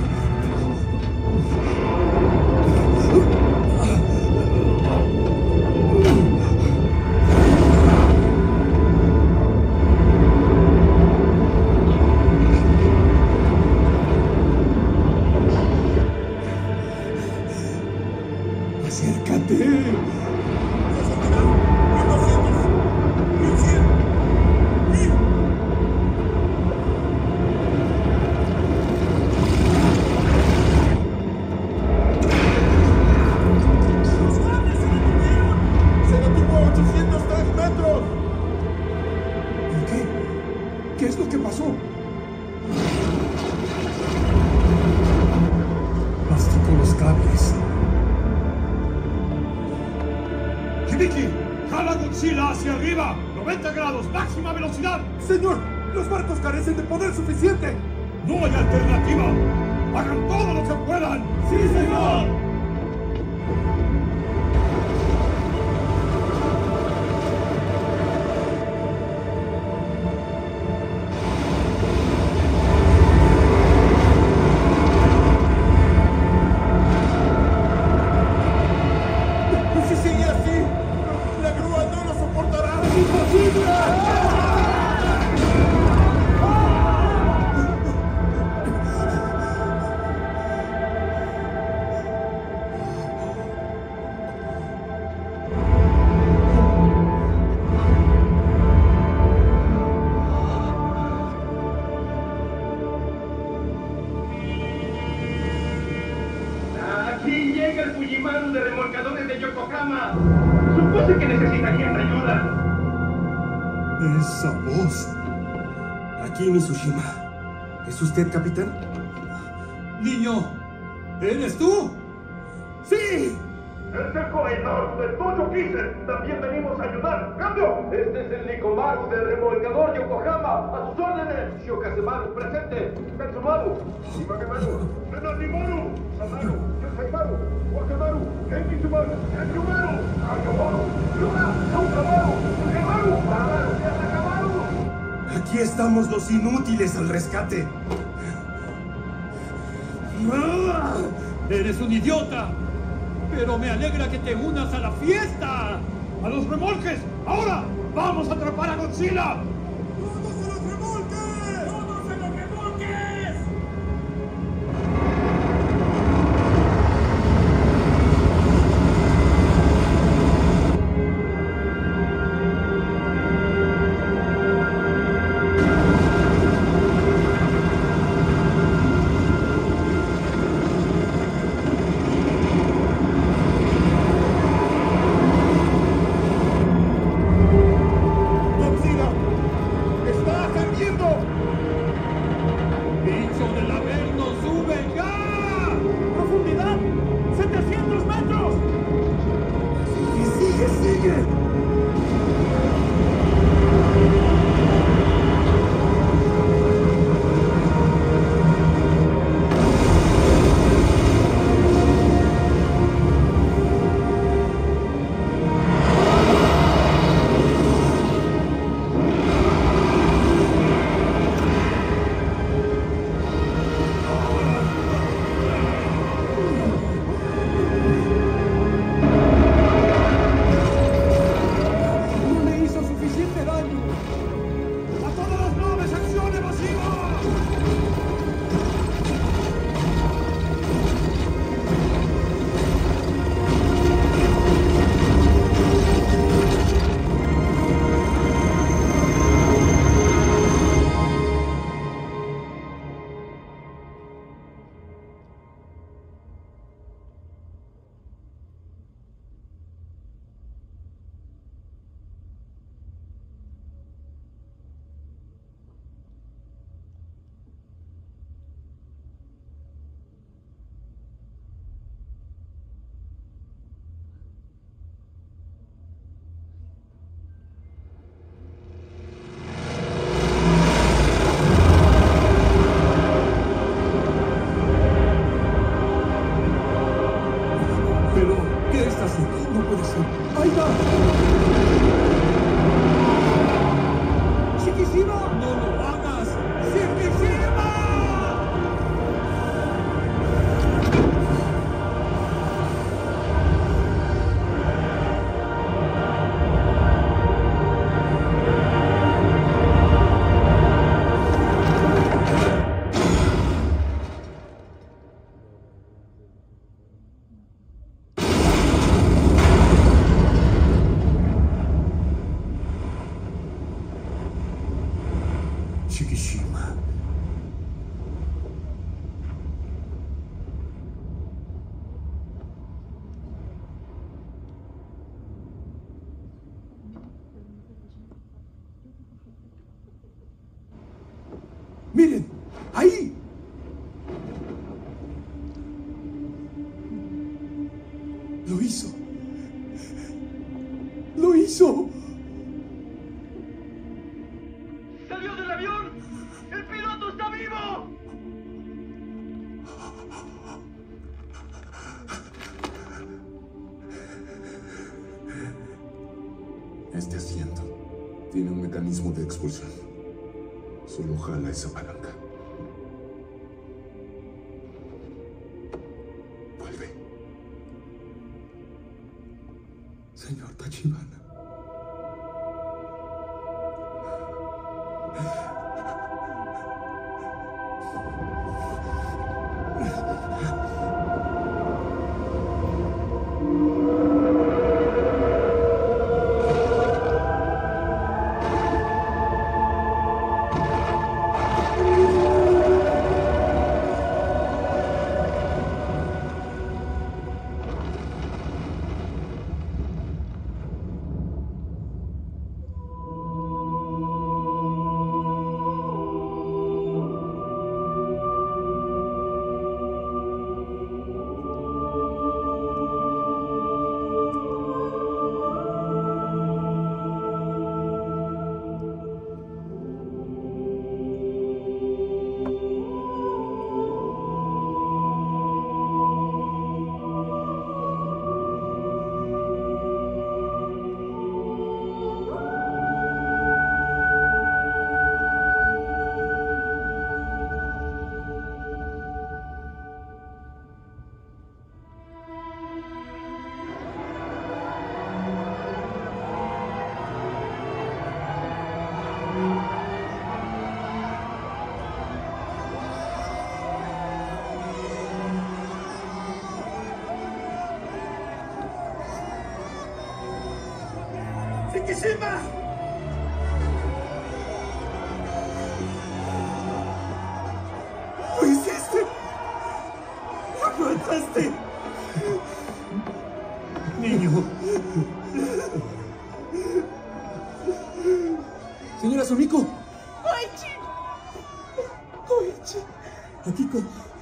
¡Hibiki! ¡Jala Godzilla hacia arriba! ¡90 grados! ¡Máxima velocidad! ¡Señor! ¡Los barcos carecen de poder suficiente! ¡No hay alternativa! ¡Hagan todo lo que puedan! ¡Sí, señor! Aquí llega el Fujimaru de remolcadores de Yokohama. Supuse que necesitarían ayuda. Esa voz. Aquí Mitsushima. ¿Es usted, capitán? Niño, ¿eres tú? ¡Sí! Es el corredor del Toyo Kisen. También venimos a ayudar. ¡Cambio! Este es el Nikomaru del remolcador Yokohama. ¡A sus órdenes! Shokasemaru, presente. Katsumaru. Shimagemaru. Renanimaru. Samaru. Yosaimaru. Wakamaru. Kenmitsumaru. Kenjumaru. Ayomaru. Yuna. Saukamaru. Sugemaru. Paramaru. Yasakamaru. Aquí estamos los inútiles al rescate. ¡Eres un idiota! Pero me alegra que te unas a la fiesta. ¡A los remolques! ¡Ahora! ¡Vamos a atrapar a Godzilla! ¡Todos a los remolques! ¡Todos a los remolques! Shikishima. ¡Miren! ¡Ahí! Lo hizo. ¡Lo hizo! ¡Salió del avión! ¡El piloto está vivo! Este asiento tiene un mecanismo de expulsión. Solo jala esa palanca. Vuelve. Señor Tachibana. ¡Shikishima! ¡Lo hiciste! ¡Lo mataste! Niño. Señora Sumiko. ¡Koichi! ¡Koichi! Akiko.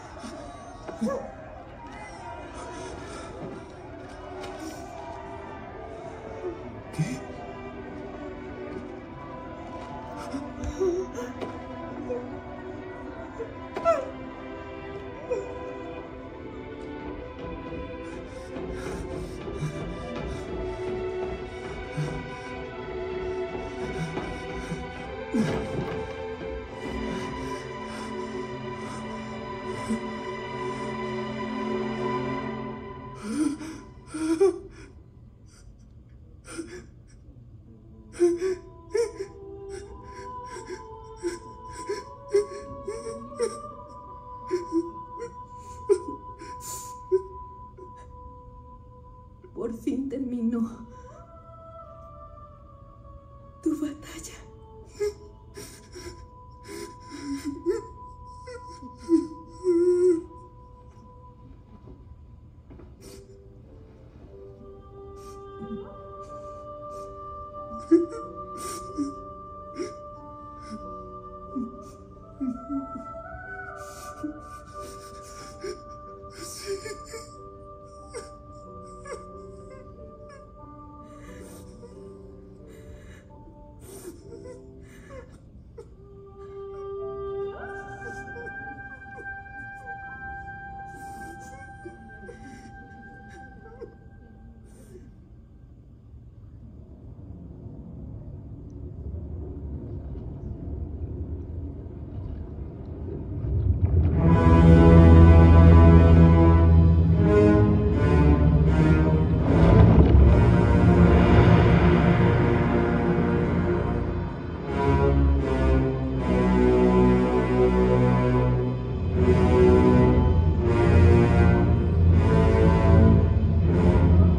Por fin terminó tu batalla.